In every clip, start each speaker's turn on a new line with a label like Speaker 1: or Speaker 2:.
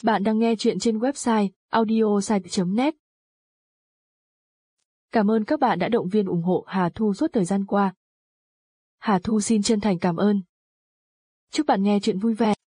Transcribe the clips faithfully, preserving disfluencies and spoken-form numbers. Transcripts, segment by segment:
Speaker 1: Bạn đang nghe chuyện trên website audiosite chấm net. Cảm ơn các bạn đã động viên ủng hộ Hà Thu suốt thời gian qua. Hà Thu xin chân thành cảm ơn. Chúc bạn nghe chuyện vui vẻ.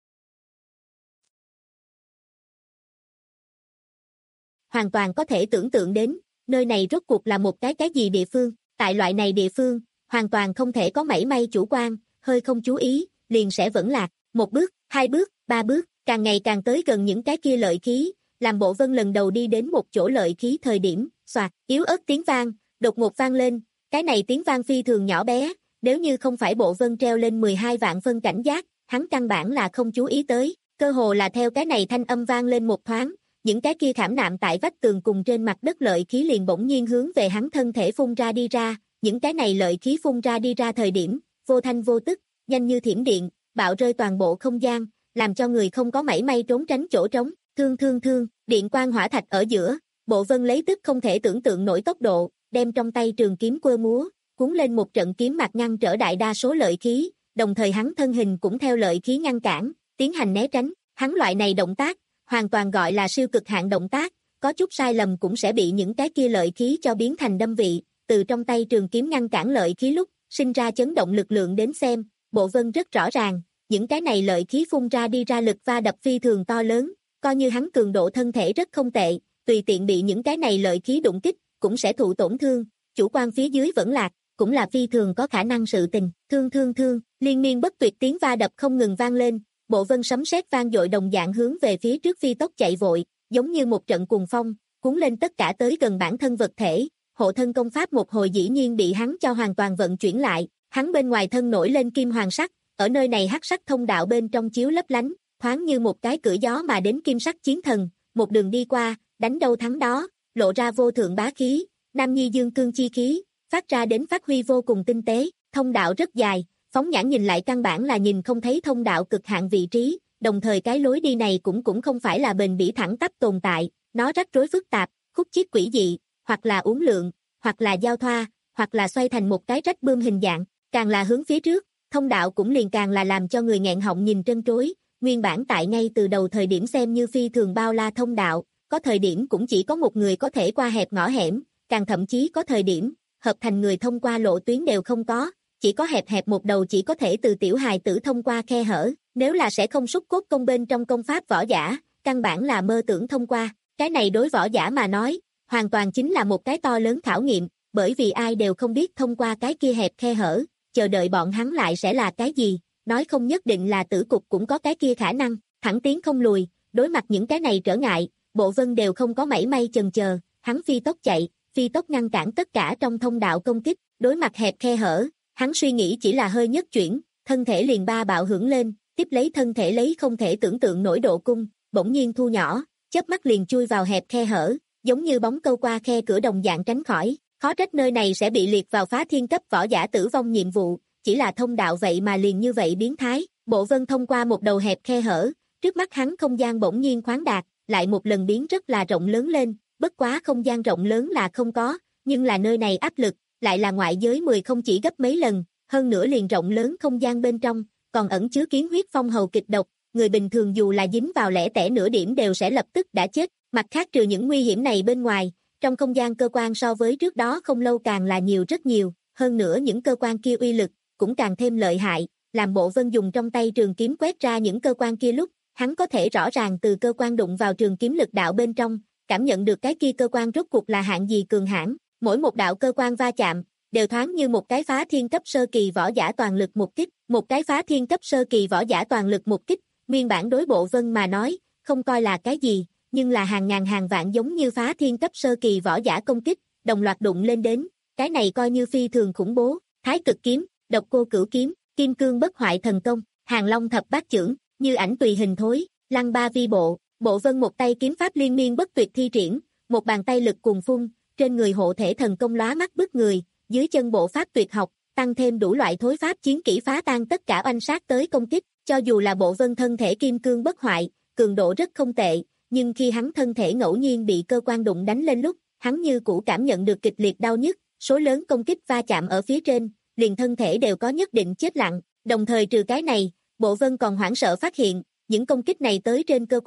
Speaker 2: Hoàn toàn có thể tưởng tượng đến, nơi này rốt cuộc là một cái cái gì địa phương. Tại loại này địa phương, hoàn toàn không thể có mảy may chủ quan, hơi không chú ý, liền sẽ vẫn lạc. Một bước, hai bước, ba bước, càng ngày càng tới gần những cái kia lợi khí, làm Bộ Vân lần đầu đi đến một chỗ lợi khí thời điểm, xoạt, yếu ớt tiếng vang, đột ngột vang lên, cái này tiếng vang phi thường nhỏ bé, nếu như không phải Bộ Vân treo lên mười hai vạn phân cảnh giác, hắn căn bản là không chú ý tới, cơ hồ là theo cái này thanh âm vang lên một thoáng, những cái kia khảm nạm tại vách tường cùng trên mặt đất lợi khí liền bỗng nhiên hướng về hắn thân thể phun ra đi ra, những cái này lợi khí phun ra đi ra thời điểm, vô thanh vô tức, nhanh như thiểm điện, bạo rơi toàn bộ không gian, làm cho người không có mảy may trốn tránh chỗ trống, thương thương thương, điện quang hỏa thạch ở giữa, Bộ Vân lấy tức không thể tưởng tượng nổi tốc độ, đem trong tay trường kiếm quơ múa, cuốn lên một trận kiếm mạc ngăn trở đại đa số lợi khí, đồng thời hắn thân hình cũng theo lợi khí ngăn cản, tiến hành né tránh, hắn loại này động tác, hoàn toàn gọi là siêu cực hạn động tác, có chút sai lầm cũng sẽ bị những cái kia lợi khí cho biến thành đâm vị, từ trong tay trường kiếm ngăn cản lợi khí lúc, sinh ra chấn động lực lượng đến xem, Bộ Vân rất rõ ràng, những cái này lợi khí phun ra đi ra lực va đập phi thường to lớn, coi như hắn cường độ thân thể rất không tệ, tùy tiện bị những cái này lợi khí đụng kích, cũng sẽ thụ tổn thương, chủ quan phía dưới vẫn lạc, cũng là phi thường có khả năng sự tình, thương thương thương, liên miên bất tuyệt tiếng va đập không ngừng vang lên, Bộ Vân sấm sét vang dội đồng dạng hướng về phía trước phi tốc chạy vội, giống như một trận cuồng phong, cuốn lên tất cả tới gần bản thân vật thể, hộ thân công pháp một hồi dĩ nhiên bị hắn cho hoàn toàn vận chuyển lại, hắn bên ngoài thân nổi lên kim hoàng sắc, ở nơi này hắc sắc thông đạo bên trong chiếu lấp lánh, thoáng như một cái cửa gió mà đến kim sắc chiến thần, một đường đi qua, đánh đâu thắng đó, lộ ra vô thượng bá khí, nam nhi dương cương chi khí, phát ra đến phát huy vô cùng tinh tế, thông đạo rất dài, phóng nhãn nhìn lại căn bản là nhìn không thấy thông đạo cực hạn vị trí, đồng thời cái lối đi này cũng cũng không phải là bền bỉ thẳng tắp tồn tại, nó rắc rối phức tạp, khúc chiết quỷ dị, hoặc là uốn lượn, hoặc là giao thoa, hoặc là xoay thành một cái rách bươm hình dạng, càng là hướng phía trước, thông đạo cũng liền càng là làm cho người nghẹn họng nhìn trân trối, nguyên bản tại ngay từ đầu thời điểm xem như phi thường bao la thông đạo, có thời điểm cũng chỉ có một người có thể qua hẹp ngõ hẻm, càng thậm chí có thời điểm, hợp thành người thông qua lộ tuyến đều không có, chỉ có hẹp hẹp một đầu chỉ có thể từ tiểu hài tử thông qua khe hở, nếu là sẽ không xúc cốt công bên trong công pháp võ giả, căn bản là mơ tưởng thông qua, cái này đối võ giả mà nói, hoàn toàn chính là một cái to lớn khảo nghiệm, bởi vì ai đều không biết thông qua cái kia hẹp khe hở, chờ đợi bọn hắn lại sẽ là cái gì, nói không nhất định là tử cục cũng có cái kia khả năng, thẳng tiến không lùi, đối mặt những cái này trở ngại, Bộ Vân đều không có mảy may chần chờ, hắn phi tốc chạy, phi tốc ngăn cản tất cả trong thông đạo công kích, đối mặt hẹp khe hở, hắn suy nghĩ chỉ là hơi nhất chuyển, thân thể liền ba bạo hưởng lên, tiếp lấy thân thể lấy không thể tưởng tượng nổi độ cung, bỗng nhiên thu nhỏ, chớp mắt liền chui vào hẹp khe hở, giống như bóng câu qua khe cửa đồng dạng tránh khỏi, khó trách nơi này sẽ bị liệt vào phá thiên cấp võ giả tử vong nhiệm vụ, chỉ là thông đạo vậy mà liền như vậy biến thái, Bộ Vân thông qua một đầu hẹp khe hở, trước mắt hắn không gian bỗng nhiên khoáng đạt, lại một lần biến rất là rộng lớn lên, bất quá không gian rộng lớn là không có, nhưng là nơi này áp lực, lại là ngoại giới mười không chỉ gấp mấy lần, hơn nữa liền rộng lớn không gian bên trong, còn ẩn chứa kiến huyết phong hầu kịch độc, người bình thường dù là dính vào lẻ tẻ nửa điểm đều sẽ lập tức đã chết, mặt khác trừ những nguy hiểm này bên ngoài, trong không gian cơ quan so với trước đó không lâu càng là nhiều rất nhiều, hơn nữa những cơ quan kia uy lực, cũng càng thêm lợi hại, làm Bộ Vân dùng trong tay trường kiếm quét ra những cơ quan kia lúc, hắn có thể rõ ràng từ cơ quan đụng vào trường kiếm lực đạo bên trong, cảm nhận được cái kia cơ quan rốt cuộc là hạng gì cường hãn, mỗi một đạo cơ quan va chạm, đều thoáng như một cái phá thiên cấp sơ kỳ võ giả toàn lực một kích, một cái phá thiên cấp sơ kỳ võ giả toàn lực một kích, nguyên bản đối Bộ Vân mà nói, không coi là cái gì, nhưng là hàng ngàn hàng vạn giống như phá thiên cấp sơ kỳ võ giả công kích, đồng loạt đụng lên đến, cái này coi như phi thường khủng bố, Thái Cực kiếm, Độc Cô Cửu kiếm, Kim Cương Bất Hoại Thần Công, Hàng Long Thập Bát Chưởng, Như Ảnh Tùy Hình Thối, Lăng Ba Vi Bộ, Bộ Vân một tay kiếm pháp liên miên bất tuyệt thi triển, một bàn tay lực cuồng phun, trên người hộ thể thần công lóa mắt bức người, dưới chân bộ pháp tuyệt học, tăng thêm đủ loại thối pháp chiến kỹ phá tan tất cả oanh sát tới công kích, cho dù là Bộ Vân thân thể kim cương bất hoại, cường độ rất không tệ, nhưng khi hắn thân thể ngẫu nhiên bị cơ quan đụng đánh lên lúc, hắn như cũ cảm nhận được kịch liệt đau nhức, số lớn công kích va chạm ở phía trên, liền thân thể đều có nhất định chết lặng, đồng thời trừ cái này, Bộ Vân còn hoảng sợ phát hiện, những công kích này tới trên cơ quan,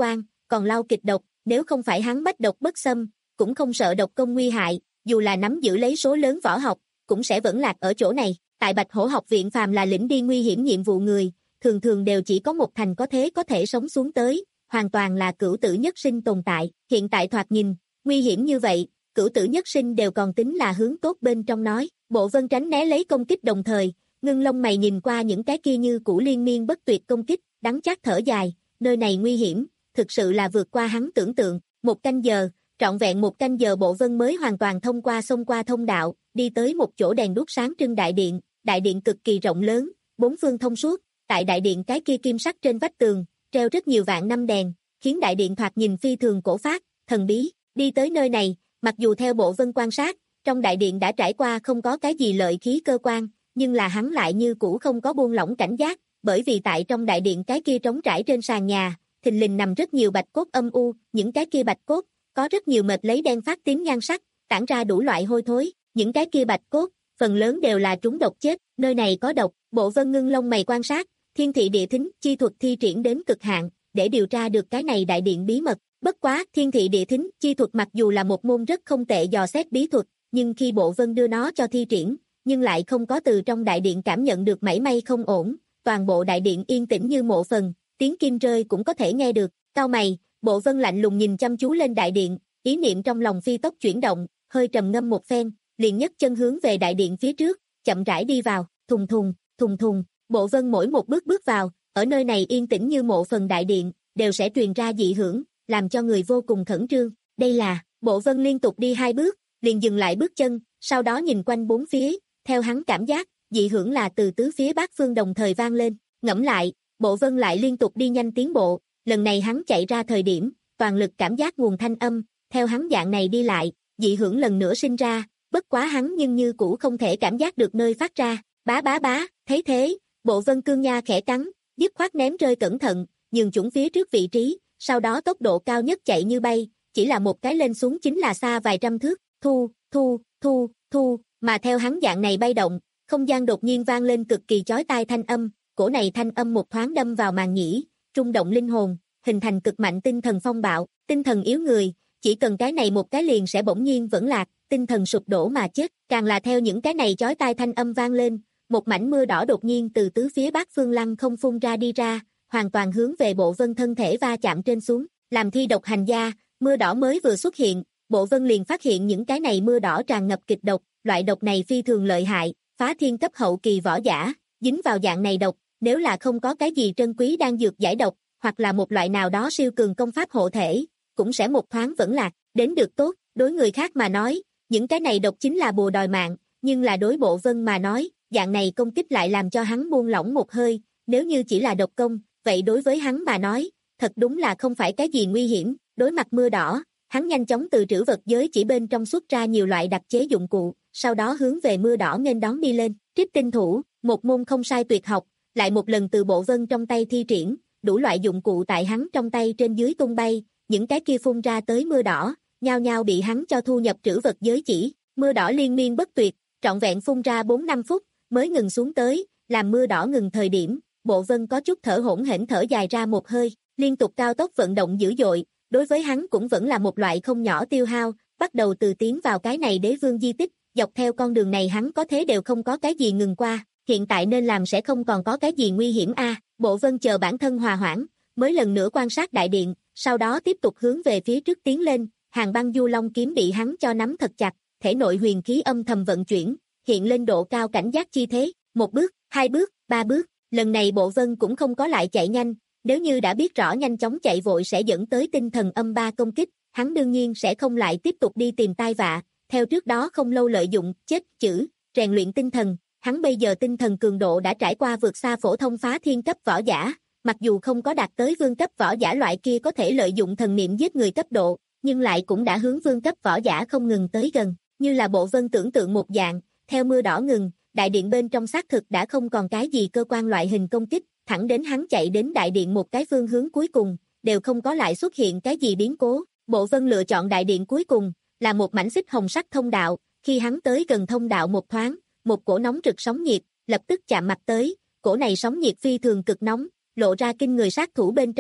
Speaker 2: còn lau kịch độc, nếu không phải hắn bách độc bất xâm, cũng không sợ độc công nguy hại, dù là nắm giữ lấy số lớn võ học, cũng sẽ vẫn lạc ở chỗ này. Tại Bạch Hổ học viện phàm là lĩnh đi nguy hiểm nhiệm vụ người, thường thường đều chỉ có một thành có thế có thể sống xuống tới, hoàn toàn là cửu tử nhất sinh tồn tại. Hiện tại thoạt nhìn, nguy hiểm như vậy, cửu tử nhất sinh đều còn tính là hướng tốt bên trong nói. Bộ Vân tránh né lấy công kích đồng thời, ngưng lông mày nhìn qua những cái kia như cũ liên miên bất tuyệt công kích, đắng chát thở dài, nơi này nguy hiểm, thực sự là vượt qua hắn tưởng tượng. Một canh giờ, trọn vẹn một canh giờ Bộ Vân mới hoàn toàn thông qua xông qua thông đạo, đi tới một chỗ đèn đuốc sáng trưng đại điện. Đại điện cực kỳ rộng lớn, bốn phương thông suốt, tại đại điện cái kia kim sắc trên vách tường, treo rất nhiều vạn năm đèn, khiến đại điện thoạt nhìn phi thường cổ phác, thần bí. Đi tới nơi này, mặc dù theo Bộ Vân quan sát, trong đại điện đã trải qua không có cái gì lợi khí cơ quan, nhưng là hắn lại như cũ không có buông lỏng cảnh giác, bởi vì tại trong đại điện cái kia trống trải trên sàn nhà, thình lình nằm rất nhiều bạch cốt âm u, những cái kia bạch cốt, có rất nhiều mệt lấy đen phát tím nhan sắc, tản ra đủ loại hôi thối, những cái kia bạch cốt, phần lớn đều là trúng độc chết, nơi này có độc. Bộ Vân ngưng lông mày quan sát, thiên thị địa thính chi thuật thi triển đến cực hạn, để điều tra được cái này đại điện bí mật. Bất quá, thiên thị địa thính chi thuật mặc dù là một môn rất không tệ dò xét bí thuật, nhưng khi Bộ Vân đưa nó cho thi triển, nhưng lại không có từ trong đại điện cảm nhận được mảy may không ổn, toàn bộ đại điện yên tĩnh như mộ phần, tiếng kim rơi cũng có thể nghe được. Cau mày, Bộ Vân lạnh lùng nhìn chăm chú lên đại điện, ý niệm trong lòng phi tốc chuyển động, hơi trầm ngâm một phen, liền nhấc chân hướng về đại điện phía trước, chậm rãi đi vào, thùng thùng, thùng thùng. Bộ Vân mỗi một bước bước vào, ở nơi này yên tĩnh như mộ phần đại điện, đều sẽ truyền ra dị hưởng, làm cho người vô cùng khẩn trương. Đây là, Bộ Vân liên tục đi hai bước, liền dừng lại bước chân, sau đó nhìn quanh bốn phía, theo hắn cảm giác, dị hưởng là từ tứ phía bát phương đồng thời vang lên. Ngẫm lại, Bộ Vân lại liên tục đi nhanh tiến bộ, lần này hắn chạy ra thời điểm, toàn lực cảm giác nguồn thanh âm, theo hắn dạng này đi lại, dị hưởng lần nữa sinh ra, bất quá hắn nhưng như cũ không thể cảm giác được nơi phát ra. Bá bá bá, thấy thế, Bộ Vân cương nha khẽ cắn, dứt khoát ném rơi cẩn thận, nhường chuẩn phía trước vị trí, sau đó tốc độ cao nhất chạy như bay, chỉ là một cái lên xuống chính là xa vài trăm thước, thu, thu, thu, thu, mà theo hắn dạng này bay động, không gian đột nhiên vang lên cực kỳ chói tai thanh âm, cổ này thanh âm một thoáng đâm vào màng nhĩ, rung động linh hồn, hình thành cực mạnh tinh thần phong bạo. Tinh thần yếu người, chỉ cần cái này một cái liền sẽ bỗng nhiên vẫn lạc, tinh thần sụp đổ mà chết. Càng là theo những cái này chói tai thanh âm vang lên, một mảnh mưa đỏ đột nhiên từ tứ phía bát phương lăng không phun ra đi ra, hoàn toàn hướng về Bộ Vân thân thể va chạm trên xuống. Làm thi độc hành gia, mưa đỏ mới vừa xuất hiện, Bộ Vân liền phát hiện những cái này mưa đỏ tràn ngập kịch độc, loại độc này phi thường lợi hại, phá thiên cấp hậu kỳ võ giả, dính vào dạng này độc, nếu là không có cái gì trân quý đang dược giải độc, hoặc là một loại nào đó siêu cường công pháp hộ thể, cũng sẽ một thoáng vẫn lạc. Đến được tốt, đối người khác mà nói, những cái này độc chính là bùa đòi mạng, nhưng là đối Bộ Vân mà nói, dạng này công kích lại làm cho hắn buông lỏng một hơi, nếu như chỉ là độc công, vậy đối với hắn mà nói, thật đúng là không phải cái gì nguy hiểm. Đối mặt mưa đỏ, hắn nhanh chóng từ trữ vật giới chỉ bên trong xuất ra nhiều loại đặc chế dụng cụ, sau đó hướng về mưa đỏ nghênh đón đi lên. Trích tinh thủ, một môn không sai tuyệt học, lại một lần từ Bộ Vân trong tay thi triển, đủ loại dụng cụ tại hắn trong tay trên dưới tung bay, những cái kia phun ra tới mưa đỏ, nhao nhao bị hắn cho thu nhập trữ vật giới chỉ. Mưa đỏ liên miên bất tuyệt, trọn vẹn phun ra bốn năm phút, mới ngừng xuống tới, làm mưa đỏ ngừng thời điểm, Bộ Vân có chút thở hổn hển thở dài ra một hơi, liên tục cao tốc vận động dữ dội, đối với hắn cũng vẫn là một loại không nhỏ tiêu hao, bắt đầu từ tiến vào cái này đế vương di tích, dọc theo con đường này hắn có thế đều không có cái gì ngừng qua, hiện tại nên làm sẽ không còn có cái gì nguy hiểm a. À, Bộ Vân chờ bản thân hòa hoãn, mới lần nữa quan sát đại điện, sau đó tiếp tục hướng về phía trước tiến lên, Hàng Băng Du Long kiếm bị hắn cho nắm thật chặt, thể nội huyền khí âm thầm vận chuyển, hiện lên độ cao cảnh giác chi thế, một bước, hai bước, ba bước, lần này Bộ Vân cũng không có lại chạy nhanh, nếu như đã biết rõ nhanh chóng chạy vội sẽ dẫn tới tinh thần âm ba công kích, hắn đương nhiên sẽ không lại tiếp tục đi tìm tai vạ, theo trước đó không lâu lợi dụng chết chữ, rèn luyện tinh thần, hắn bây giờ tinh thần cường độ đã trải qua vượt xa phổ thông phá thiên cấp võ giả, mặc dù không có đạt tới vương cấp võ giả loại kia có thể lợi dụng thần niệm giết người cấp độ, nhưng lại cũng đã hướng vương cấp võ giả không ngừng tới gần, như là Bộ Vân tưởng tượng một dạng, theo mưa đỏ ngừng, đại điện bên trong xác thực đã không còn cái gì cơ quan loại hình công kích, thẳng đến hắn chạy đến đại điện một cái phương hướng cuối cùng, đều không có lại xuất hiện cái gì biến cố. Bộ Vân lựa chọn đại điện cuối cùng, là một mảnh xích hồng sắc thông đạo, khi hắn tới gần thông đạo một thoáng, một cổ nóng rực sóng nhiệt, lập tức chạm mặt tới, cổ này sóng nhiệt phi thường cực nóng, lộ ra kinh người sát thủ bên trong,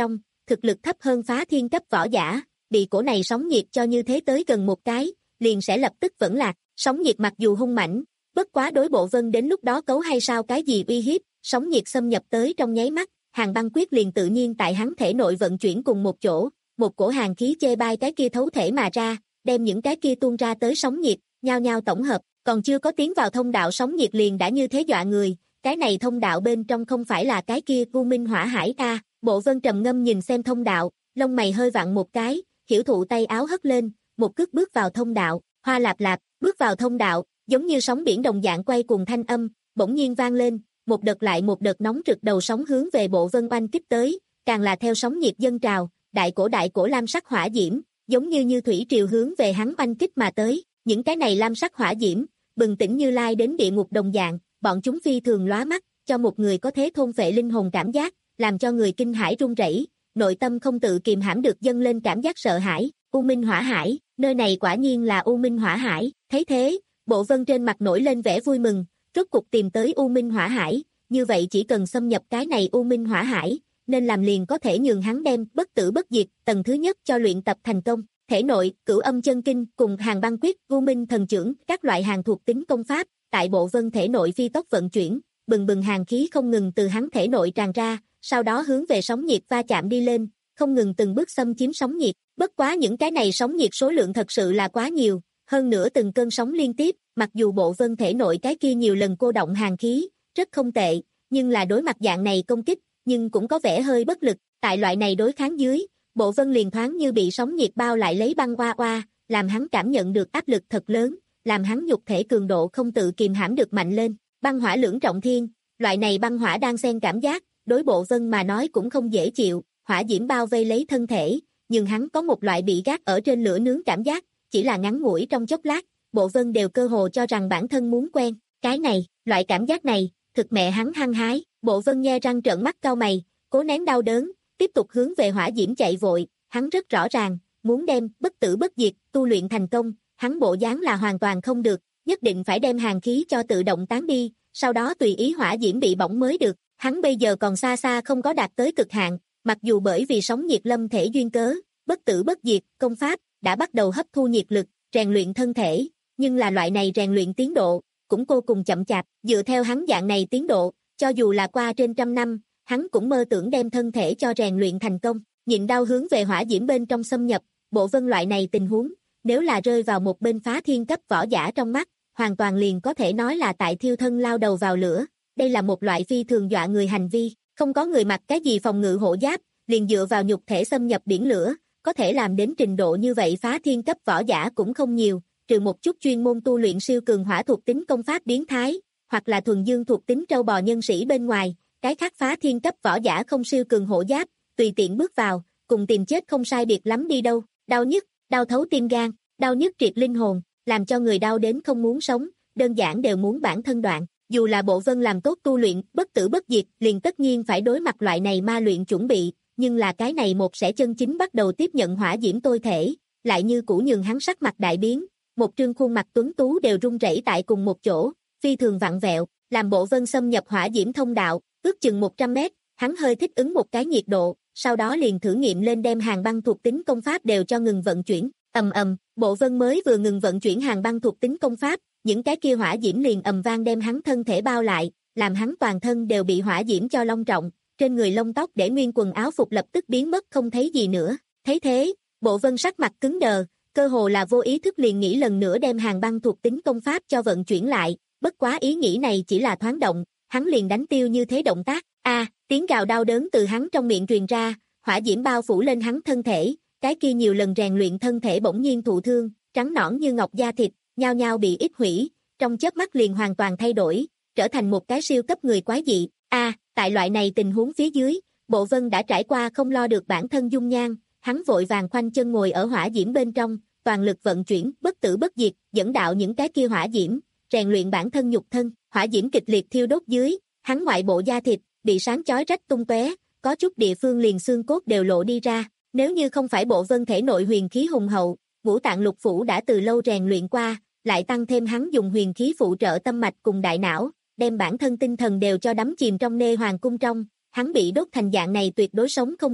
Speaker 2: thực lực thấp hơn phá thiên cấp võ giả, bị cổ này sóng nhiệt cho như thế tới gần một cái, liền sẽ lập tức vẫn lạc. Sóng nhiệt mặc dù hung mãnh, bất quá đối Bộ Vân đến lúc đó cấu hay sao cái gì uy hiếp, sóng nhiệt xâm nhập tới trong nháy mắt, Hàn Băng Quyết liền tự nhiên tại hắn thể nội vận chuyển cùng một chỗ, một cổ hàn khí chê bai cái kia thấu thể mà ra, đem những cái kia tuôn ra tới sóng nhiệt, nhao nhao tổng hợp, còn chưa có tiến vào thông đạo sóng nhiệt liền đã như thế dọa người, cái này thông đạo bên trong không phải là cái kia U Minh Hỏa Hải a. À, Bộ Vân trầm ngâm nhìn xem thông đạo, lông mày hơi vặn một cái, Hiểu Thụ tay áo hất lên, một cước bước vào thông đạo, hoa lạp lạp, bước vào thông đạo, giống như sóng biển đồng dạng quay cùng thanh âm, bỗng nhiên vang lên, một đợt lại một đợt nóng rực đầu sóng hướng về Bộ Vân oanh kích tới, càng là theo sóng nhiệt dâng trào, đại cổ đại cổ lam sắc hỏa diễm, giống như như thủy triều hướng về hắn oanh kích mà tới, những cái này lam sắc hỏa diễm, bừng tỉnh Như Lai đến địa ngục đồng dạng, bọn chúng phi thường lóa mắt, cho một người có thế thôn phệ linh hồn cảm giác, làm cho người kinh hãi run rẩy, nội tâm không tự kiềm hãm được dâng lên cảm giác sợ hãi. U Minh Hỏa Hải, nơi này quả nhiên là U Minh Hỏa Hải, thấy thế, Bộ Vân trên mặt nổi lên vẻ vui mừng, rốt cục tìm tới U Minh Hỏa Hải, như vậy chỉ cần xâm nhập cái này U Minh Hỏa Hải, nên làm liền có thể nhường hắn đem bất tử bất diệt tầng thứ nhất cho luyện tập thành công. Thể nội, Cửu Âm Chân Kinh cùng Hàn Băng Quyết, U Minh Thần Chưởng, các loại hàng thuộc tính công pháp, tại Bộ Vân thể nội phi tốc vận chuyển, bừng bừng hàn khí không ngừng từ hắn thể nội tràn ra, sau đó hướng về sóng nhiệt va chạm đi lên, không ngừng từng bước xâm chiếm sóng nhiệt. Bất quá những cái này sóng nhiệt số lượng thật sự là quá nhiều, hơn nữa từng cơn sóng liên tiếp, mặc dù Bộ Vân thể nội cái kia nhiều lần cô động hàn khí, rất không tệ, nhưng là đối mặt dạng này công kích, nhưng cũng có vẻ hơi bất lực, tại loại này đối kháng dưới, Bộ Vân liền thoáng như bị sóng nhiệt bao lại lấy băng oa oa, làm hắn cảm nhận được áp lực thật lớn, làm hắn nhục thể cường độ không tự kiềm hãm được mạnh lên. Băng hỏa lưỡng trọng thiên, loại này băng hỏa đang xen cảm giác, đối Bộ Vân mà nói cũng không dễ chịu, hỏa diễm bao vây lấy thân thể, nhưng hắn có một loại bị gác ở trên lửa nướng cảm giác, chỉ là ngắn ngủi trong chốc lát, Bộ Vân đều cơ hồ cho rằng bản thân muốn quen, cái này, loại cảm giác này, thực mẹ hắn hăng hái. Bộ Vân nhe răng trợn mắt cau mày, cố nén đau đớn, tiếp tục hướng về hỏa diễm chạy vội, hắn rất rõ ràng, muốn đem bất tử bất diệt tu luyện thành công, hắn bộ dáng là hoàn toàn không được, nhất định phải đem hàn khí cho tự động tán đi, sau đó tùy ý hỏa diễm bị bỏng mới được. Hắn bây giờ còn xa xa không có đạt tới cực hạn, mặc dù bởi vì sóng nhiệt lâm thể duyên cớ, bất tử bất diệt công pháp đã bắt đầu hấp thu nhiệt lực, rèn luyện thân thể, nhưng là loại này rèn luyện tiến độ cũng vô cùng chậm chạp, dựa theo hắn dạng này tiến độ, cho dù là qua trên trăm năm, hắn cũng mơ tưởng đem thân thể cho rèn luyện thành công. Nhịn đau hướng về hỏa diễm bên trong xâm nhập, Bộ Vân loại này tình huống, nếu là rơi vào một bên phá thiên cấp võ giả trong mắt, hoàn toàn liền có thể nói là tại thiêu thân lao đầu vào lửa. Đây là một loại phi thường dọa người hành vi, không có người mặc cái gì phòng ngự hộ giáp, liền dựa vào nhục thể xâm nhập biển lửa, có thể làm đến trình độ như vậy phá thiên cấp võ giả cũng không nhiều, trừ một chút chuyên môn tu luyện siêu cường hỏa thuộc tính công pháp biến thái, hoặc là thuần dương thuộc tính trâu bò nhân sĩ bên ngoài, cái khác phá thiên cấp võ giả không siêu cường hộ giáp, tùy tiện bước vào, cùng tìm chết không sai biệt lắm đi đâu. Đau nhức, đau thấu tim gan, đau nhức triệt linh hồn, làm cho người đau đến không muốn sống, đơn giản đều muốn bản thân đoạn. Dù là Bộ Vân làm tốt tu luyện bất tử bất diệt, liền tất nhiên phải đối mặt loại này ma luyện chuẩn bị, nhưng là cái này một sẽ chân chính bắt đầu tiếp nhận hỏa diễm tôi thể, lại như cũ nhường hắn sắc mặt đại biến, một trương khuôn mặt tuấn tú đều run rẩy tại cùng một chỗ, phi thường vặn vẹo, làm Bộ Vân xâm nhập hỏa diễm thông đạo, ước chừng một trăm mét, hắn hơi thích ứng một cái nhiệt độ, sau đó liền thử nghiệm lên đem Hàn Băng thuộc tính công pháp đều cho ngừng vận chuyển. Ầm ầm, Bộ Vân mới vừa ngừng vận chuyển Hàn Băng thuộc tính công pháp, những cái kia hỏa diễm liền ầm vang đem hắn thân thể bao lại, làm hắn toàn thân đều bị hỏa diễm cho long trọng, trên người lông tóc để nguyên quần áo phục lập tức biến mất không thấy gì nữa. Thấy thế, Bộ Vân sắc mặt cứng đờ, cơ hồ là vô ý thức liền nghĩ lần nữa đem Hàn Băng thuộc tính công pháp cho vận chuyển lại, bất quá ý nghĩ này chỉ là thoáng động, hắn liền đánh tiêu như thế động tác. A, à, tiếng gào đau đớn từ hắn trong miệng truyền ra, hỏa diễm bao phủ lên hắn thân thể, cái kia nhiều lần rèn luyện thân thể bỗng nhiên thụ thương, trắng nõn như ngọc da thịt, nhao nhao bị ít hủy, trong chớp mắt liền hoàn toàn thay đổi, trở thành một cái siêu cấp người quái dị. A, à, tại loại này tình huống phía dưới, Bộ Vân đã trải qua không lo được bản thân dung nhan, hắn vội vàng khoanh chân ngồi ở hỏa diễm bên trong, toàn lực vận chuyển bất tử bất diệt, dẫn đạo những cái kia hỏa diễm, rèn luyện bản thân nhục thân. Hỏa diễm kịch liệt thiêu đốt dưới, hắn ngoại bộ da thịt bị sáng chói rách tung tóe, có chút địa phương liền xương cốt đều lộ đi ra. Nếu như không phải Bộ Vân thể nội huyền khí hùng hậu, ngũ tạng lục phủ đã từ lâu rèn luyện qua, lại tăng thêm hắn dùng huyền khí phụ trợ tâm mạch cùng đại não, đem bản thân tinh thần đều cho đắm chìm trong nê hoàng cung trong, hắn bị đốt thành dạng này tuyệt đối sống không được.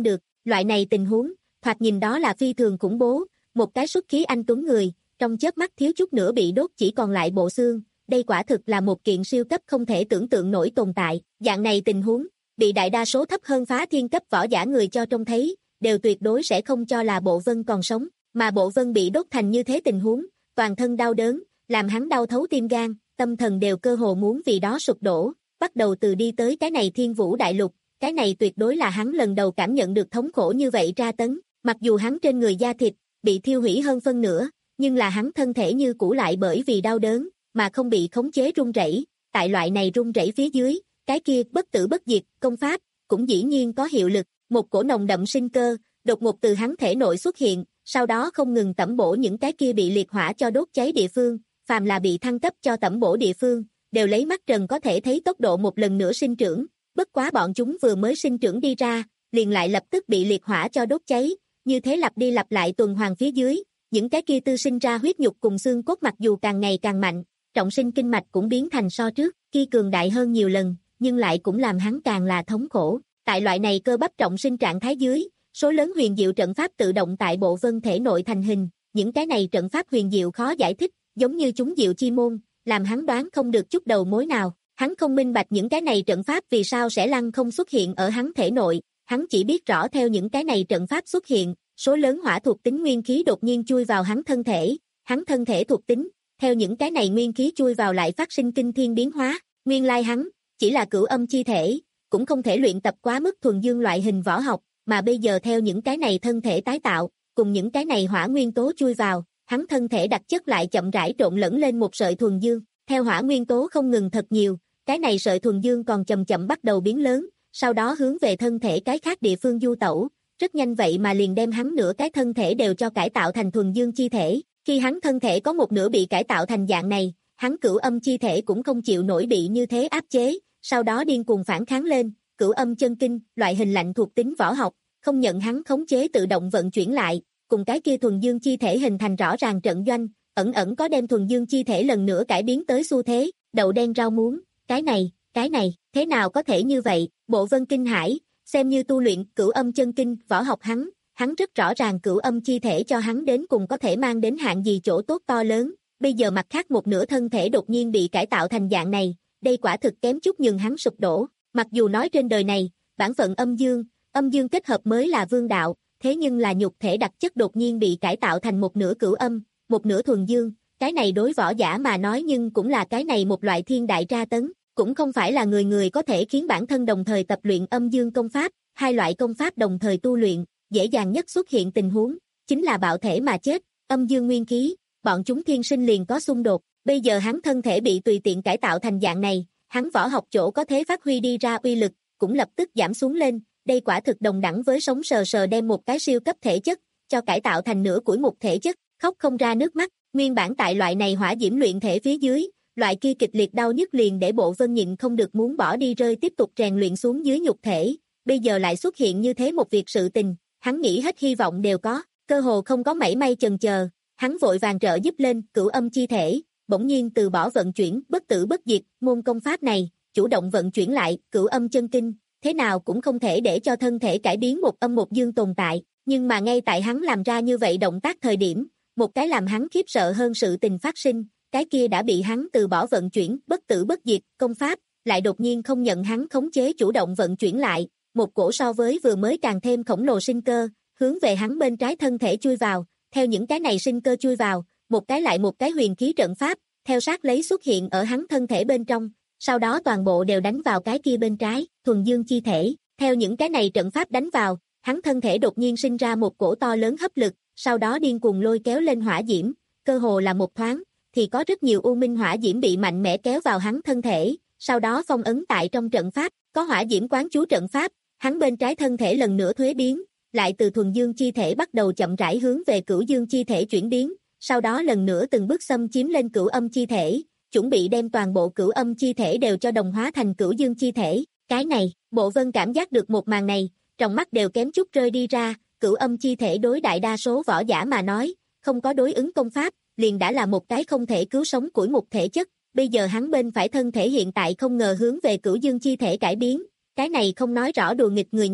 Speaker 2: Loại này tình huống, thoạt nhìn đó là phi thường khủng bố, một cái xuất khí anh tuấn người, trong chớp mắt thiếu chút nữa bị đốt chỉ còn lại bộ xương, đây quả thực là một kiện siêu cấp không thể tưởng tượng nổi tồn tại, dạng này tình huống, bị đại đa số thấp hơn phá thiên cấp võ giả người cho trông thấy, đều tuyệt đối sẽ không cho là Bộ Vân còn sống, mà Bộ Vân bị đốt thành như thế tình huống, toàn thân đau đớn, làm hắn đau thấu tim gan, tâm thần đều cơ hồ muốn vì đó sụp đổ, bắt đầu từ đi tới cái này Thiên Vũ Đại Lục, cái này tuyệt đối là hắn lần đầu cảm nhận được thống khổ như vậy tra tấn, mặc dù hắn trên người da thịt bị thiêu hủy hơn phân nửa, nhưng là hắn thân thể như cũ lại bởi vì đau đớn mà không bị khống chế run rẩy, tại loại này run rẩy phía dưới, cái kia bất tử bất diệt công pháp cũng dĩ nhiên có hiệu lực, một cổ nồng đậm sinh cơ đột ngột từ hắn thể nội xuất hiện, sau đó không ngừng tẩm bổ những cái kia bị liệt hỏa cho đốt cháy địa phương, phàm là bị thăng cấp cho tẩm bổ địa phương, đều lấy mắt trần có thể thấy tốc độ một lần nữa sinh trưởng, bất quá bọn chúng vừa mới sinh trưởng đi ra, liền lại lập tức bị liệt hỏa cho đốt cháy, như thế lặp đi lặp lại tuần hoàn phía dưới, những cái kia tư sinh ra huyết nhục cùng xương cốt mặc dù càng ngày càng mạnh, trọng sinh kinh mạch cũng biến thành so trước, kia cường đại hơn nhiều lần, nhưng lại cũng làm hắn càng là thống khổ. Tại loại này cơ bắp trọng sinh trạng thái dưới, số lớn huyền diệu trận pháp tự động tại Bộ Vân thể nội thành hình, những cái này trận pháp huyền diệu khó giải thích, giống như chúng diệu chi môn, làm hắn đoán không được chút đầu mối nào. Hắn không minh bạch những cái này trận pháp vì sao sẽ lăng không xuất hiện ở hắn thể nội, hắn chỉ biết rõ theo những cái này trận pháp xuất hiện, số lớn hỏa thuộc tính nguyên khí đột nhiên chui vào hắn thân thể, hắn thân thể thuộc tính, theo những cái này nguyên khí chui vào lại phát sinh kinh thiên biến hóa, nguyên lai hắn, chỉ là cửu âm chi thể, cũng không thể luyện tập quá mức thuần dương loại hình võ học, mà bây giờ theo những cái này thân thể tái tạo, cùng những cái này hỏa nguyên tố chui vào, hắn thân thể đặc chất lại chậm rãi trộn lẫn lên một sợi thuần dương, theo hỏa nguyên tố không ngừng thật nhiều, cái này sợi thuần dương còn chậm chậm bắt đầu biến lớn, sau đó hướng về thân thể cái khác địa phương du tẩu, rất nhanh vậy mà liền đem hắn nửa cái thân thể đều cho cải tạo thành thuần dương chi thể, khi hắn thân thể có một nửa bị cải tạo thành dạng này, hắn cửu âm chi thể cũng không chịu nổi bị như thế áp chế, sau đó điên cuồng phản kháng lên, cửu âm chân kinh, loại hình lạnh thuộc tính võ học, không nhận hắn khống chế tự động vận chuyển lại, cùng cái kia thuần dương chi thể hình thành rõ ràng trận doanh, ẩn ẩn có đem thuần dương chi thể lần nữa cải biến tới xu thế, đậu đen rau muống, cái này, cái này, thế nào có thể như vậy, Bộ Vân kinh hãi, xem như tu luyện cửu âm chân kinh, võ học hắn, hắn rất rõ ràng cửu âm chi thể cho hắn đến cùng có thể mang đến hạng gì chỗ tốt to lớn, bây giờ mặt khác một nửa thân thể đột nhiên bị cải tạo thành dạng này, đây quả thực kém chút nhường hắn sụp đổ, mặc dù nói trên đời này, bản phận âm dương, âm dương kết hợp mới là vương đạo, thế nhưng là nhục thể đặc chất đột nhiên bị cải tạo thành một nửa cửu âm, một nửa thuần dương, cái này đối võ giả mà nói nhưng cũng là cái này một loại thiên đại tra tấn, cũng không phải là người người có thể khiến bản thân đồng thời tập luyện âm dương công pháp, hai loại công pháp đồng thời tu luyện, dễ dàng nhất xuất hiện tình huống, chính là bạo thể mà chết, âm dương nguyên khí, bọn chúng thiên sinh liền có xung đột, bây giờ hắn thân thể bị tùy tiện cải tạo thành dạng này, hắn võ học chỗ có thể phát huy đi ra uy lực, cũng lập tức giảm xuống lên, đây quả thực đồng đẳng với sống sờ sờ đem một cái siêu cấp thể chất, cho cải tạo thành nửa củi một thể chất, khóc không ra nước mắt, nguyên bản tại loại này hỏa diễm luyện thể phía dưới, loại kia kịch liệt đau nhức liền để Bộ Vân nhịn không được muốn bỏ đi rơi tiếp tục rèn luyện xuống dưới nhục thể, bây giờ lại xuất hiện như thế một việc sự tình, hắn nghĩ hết hy vọng đều có, cơ hồ không có mảy may chần chờ, hắn vội vàng trợ giúp lên cửu âm chi thể, bỗng nhiên từ bỏ vận chuyển bất tử bất diệt môn công pháp này, chủ động vận chuyển lại cửu âm chân kinh, thế nào cũng không thể để cho thân thể cải biến một âm một dương tồn tại, nhưng mà ngay tại hắn làm ra như vậy động tác thời điểm, một cái làm hắn khiếp sợ hơn sự tình phát sinh, cái kia đã bị hắn từ bỏ vận chuyển bất tử bất diệt công pháp, lại đột nhiên không nhận hắn khống chế chủ động vận chuyển lại, một cổ so với vừa mới càng thêm khổng lồ sinh cơ, hướng về hắn bên trái thân thể chui vào, theo những cái này sinh cơ chui vào, một cái lại một cái huyền khí trận pháp, theo sát lấy xuất hiện ở hắn thân thể bên trong, sau đó toàn bộ đều đánh vào cái kia bên trái, thuần dương chi thể, theo những cái này trận pháp đánh vào, hắn thân thể đột nhiên sinh ra một cổ to lớn hấp lực, sau đó điên cuồng lôi kéo lên hỏa diễm, cơ hồ là một thoáng, thì có rất nhiều u minh hỏa diễm bị mạnh mẽ kéo vào hắn thân thể, sau đó phong ấn tại trong trận pháp, có hỏa diễm quán chú trận pháp, hắn bên trái thân thể lần nữa thuế biến, lại từ thuần dương chi thể bắt đầu chậm rãi hướng về cửu dương chi thể chuyển biến, sau đó lần nữa từng bước xâm chiếm lên cửu âm chi thể, chuẩn bị đem toàn bộ cửu âm chi thể đều cho đồng hóa thành cửu dương chi thể, cái này, Bộ Vân cảm giác được một màn này, trong mắt đều kém chút rơi đi ra, cửu âm chi thể đối đại đa số võ giả mà nói, không có đối ứng công pháp, liền đã là một cái không thể cứu sống của một thể chất, bây giờ hắn bên phải thân thể hiện tại không ngờ hướng về cửu dương chi thể cải biến, cái này không nói rõ đùa nghịch người nha,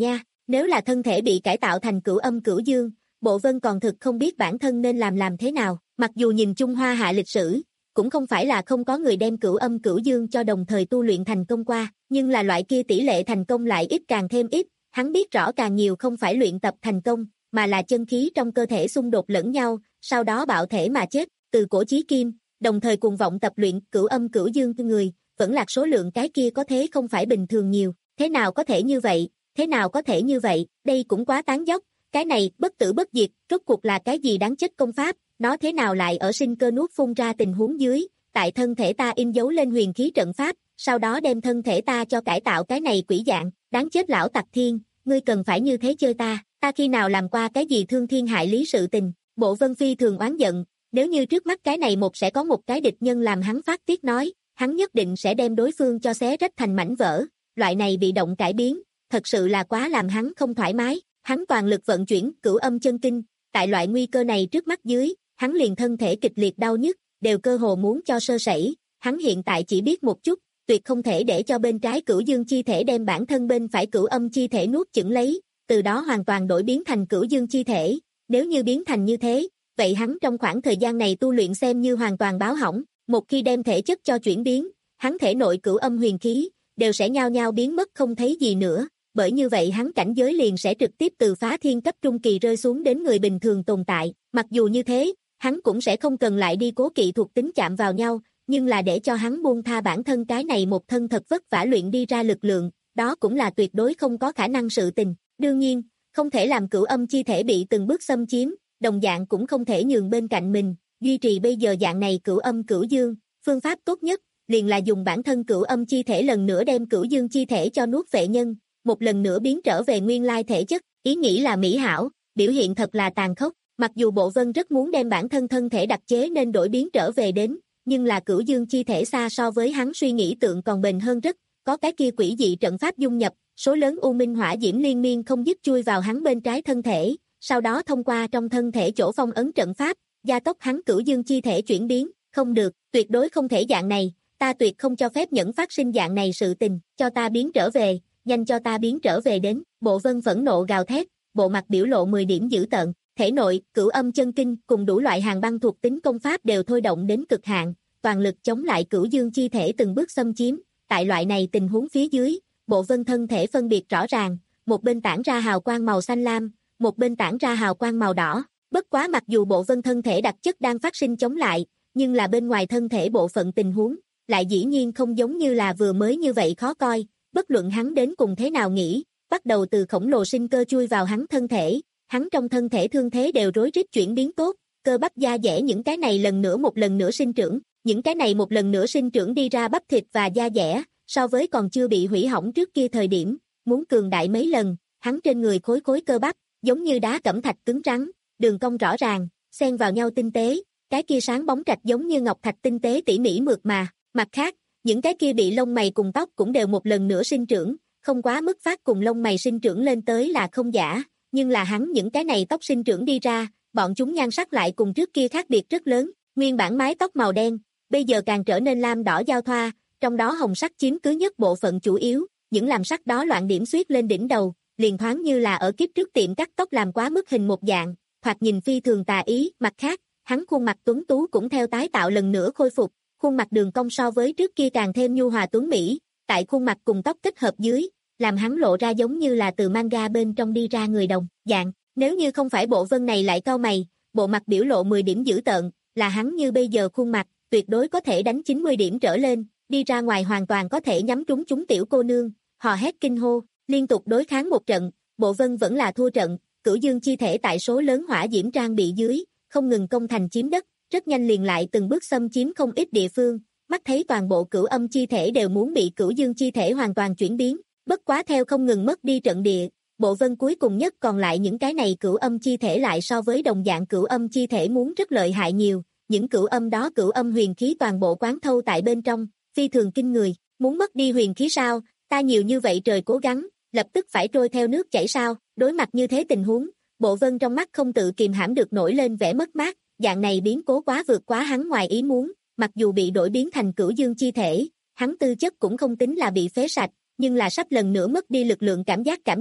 Speaker 2: Nếu là thân thể bị cải tạo thành cửu âm cửu dương, Bộ Vân còn thực không biết bản thân nên làm làm thế nào, mặc dù nhìn Trung Hoa hạ lịch sử, cũng không phải là không có người đem cửu âm cửu dương cho đồng thời tu luyện thành công qua, nhưng là loại kia tỷ lệ thành công lại ít càng thêm ít, hắn biết rõ càng nhiều không phải luyện tập thành công, mà là chân khí trong cơ thể xung đột lẫn nhau, sau đó bạo thể mà chết, từ cổ chí kim, đồng thời cùng vọng tập luyện cửu âm cửu dương người, vẫn là số lượng cái kia có thế không phải bình thường nhiều, thế nào có thể như vậy, thế nào có thể như vậy, đây cũng quá tán dóc, cái này bất tử bất diệt, rốt cuộc là cái gì đáng chết công pháp, nó thế nào lại ở sinh cơ nuốt phun ra tình huống dưới, tại thân thể ta in dấu lên huyền khí trận pháp, sau đó đem thân thể ta cho cải tạo cái này quỷ dạng, đáng chết lão tặc thiên, ngươi cần phải như thế chơi ta, ta khi nào làm qua cái gì thương thiên hại lý sự tình, Bộ Vân Phi thường oán giận, nếu như trước mắt cái này một sẽ có một cái địch nhân làm hắn phát tiết nói, hắn nhất định sẽ đem đối phương cho xé rách thành mảnh vỡ, loại này bị động cải biến, thật sự là quá làm hắn không thoải mái, hắn toàn lực vận chuyển cửu âm chân kinh, tại loại nguy cơ này trước mắt dưới, hắn liền thân thể kịch liệt đau nhức, đều cơ hồ muốn cho sơ sẩy, hắn hiện tại chỉ biết một chút, tuyệt không thể để cho bên trái cửu dương chi thể đem bản thân bên phải cửu âm chi thể nuốt chửng lấy, từ đó hoàn toàn đổi biến thành cửu dương chi thể, nếu như biến thành như thế, vậy hắn trong khoảng thời gian này tu luyện xem như hoàn toàn báo hỏng, một khi đem thể chất cho chuyển biến, hắn thể nội cửu âm huyền khí, đều sẽ nhao nhao biến mất không thấy gì nữa, bởi như vậy hắn cảnh giới liền sẽ trực tiếp từ phá thiên cấp trung kỳ rơi xuống đến người bình thường tồn tại, mặc dù như thế, hắn cũng sẽ không cần lại đi cố kỵ thuộc tính chạm vào nhau, nhưng là để cho hắn buông tha bản thân cái này một thân thật vất vả luyện đi ra lực lượng, đó cũng là tuyệt đối không có khả năng sự tình, đương nhiên, không thể làm cửu âm chi thể bị từng bước xâm chiếm, đồng dạng cũng không thể nhường bên cạnh mình, duy trì bây giờ dạng này cửu âm cửu dương, phương pháp tốt nhất, liền là dùng bản thân cửu âm chi thể lần nữa đem cửu dương chi thể cho nuốt vệ nhân, một lần nữa biến trở về nguyên lai thể chất, ý nghĩ là mỹ hảo, biểu hiện thật là tàn khốc, mặc dù Bộ Vân rất muốn đem bản thân thân thể đặc chế nên đổi biến trở về đến, nhưng là cửu dương chi thể xa so với hắn suy nghĩ tượng còn bền hơn rất, có cái kia quỷ dị trận pháp dung nhập, số lớn u minh hỏa diễm liên miên không dứt chui vào hắn bên trái thân thể, sau đó thông qua trong thân thể chỗ phong ấn trận pháp, gia tốc hắn cửu dương chi thể chuyển biến, không được, tuyệt đối không thể dạng này, ta tuyệt không cho phép nhẫn phát sinh dạng này sự tình, cho ta biến trở về, nhanh cho ta biến trở về đến, Bộ Vân phẫn nộ gào thét, bộ mặt biểu lộ mười điểm dữ tợn, thể nội, cửu âm chân kinh cùng đủ loại hàng băng thuộc tính công pháp đều thôi động đến cực hạn, toàn lực chống lại cửu dương chi thể từng bước xâm chiếm, tại loại này tình huống phía dưới, Bộ Vân thân thể phân biệt rõ ràng, một bên tản ra hào quang màu xanh lam, một bên tản ra hào quang màu đỏ, bất quá mặc dù Bộ Vân thân thể đặc chất đang phát sinh chống lại, nhưng là bên ngoài thân thể bộ phận tình huống, lại dĩ nhiên không giống như là vừa mới như vậy khó coi, bất luận hắn đến cùng thế nào nghĩ, bắt đầu từ khổng lồ sinh cơ chui vào hắn thân thể, hắn trong thân thể thương thế đều rối rít chuyển biến tốt, cơ bắp da dẻ những cái này lần nữa một lần nữa sinh trưởng, những cái này một lần nữa sinh trưởng đi ra bắp thịt và da dẻ, so với còn chưa bị hủy hỏng trước kia thời điểm, muốn cường đại mấy lần, hắn trên người khối khối cơ bắp, giống như đá cẩm thạch cứng rắn, đường cong rõ ràng, xen vào nhau tinh tế, cái kia sáng bóng trạch giống như ngọc thạch tinh tế tỉ mỉ mượt mà, mặt khác, những cái kia bị lông mày cùng tóc cũng đều một lần nữa sinh trưởng, không quá mức phát cùng lông mày sinh trưởng lên tới là không giả, nhưng là hắn những cái này tóc sinh trưởng đi ra, bọn chúng nhan sắc lại cùng trước kia khác biệt rất lớn, nguyên bản mái tóc màu đen, bây giờ càng trở nên lam đỏ giao thoa, trong đó hồng sắc chiếm cứ nhất bộ phận chủ yếu, những làm sắc đó loạn điểm xuyết lên đỉnh đầu, liền thoáng như là ở kiếp trước tiệm cắt tóc làm quá mức hình một dạng, thoạt nhìn phi thường tà ý, mặt khác, hắn khuôn mặt tuấn tú cũng theo tái tạo lần nữa khôi phục, khuôn mặt đường cong so với trước kia càng thêm nhu hòa tuấn mỹ, tại khuôn mặt cùng tóc kết hợp dưới, làm hắn lộ ra giống như là từ manga bên trong đi ra người đồng dạng, nếu như không phải Bộ Vân này lại cau mày, bộ mặt biểu lộ mười điểm dữ tợn, là hắn như bây giờ khuôn mặt, tuyệt đối có thể đánh chín mươi điểm trở lên, đi ra ngoài hoàn toàn có thể nhắm trúng chúng tiểu cô nương, hò hét kinh hô, liên tục đối kháng một trận, Bộ Vân vẫn là thua trận, cửu dương chi thể tại số lớn hỏa diễm trang bị dưới, không ngừng công thành chiếm đất, rất nhanh liền lại từng bước xâm chiếm không ít địa phương, mắt thấy toàn bộ cửu âm chi thể đều muốn bị cửu dương chi thể hoàn toàn chuyển biến, bất quá theo không ngừng mất đi trận địa, Bộ Vân cuối cùng nhất còn lại những cái này cửu âm chi thể lại so với đồng dạng cửu âm chi thể muốn rất lợi hại nhiều, những cửu âm đó cửu âm huyền khí toàn bộ quán thâu tại bên trong, phi thường kinh người, muốn mất đi huyền khí sao, ta nhiều như vậy trời cố gắng, lập tức phải trôi theo nước chảy sao, đối mặt như thế tình huống, Bộ Vân trong mắt không tự kìm hãm được nổi lên vẻ mất mát, dạng này biến cố quá vượt quá hắn ngoài ý muốn, mặc dù bị đổi biến thành cửu dương chi thể, hắn tư chất cũng không tính là bị phế sạch, nhưng là sắp lần nữa mất đi lực lượng cảm giác cảm giác,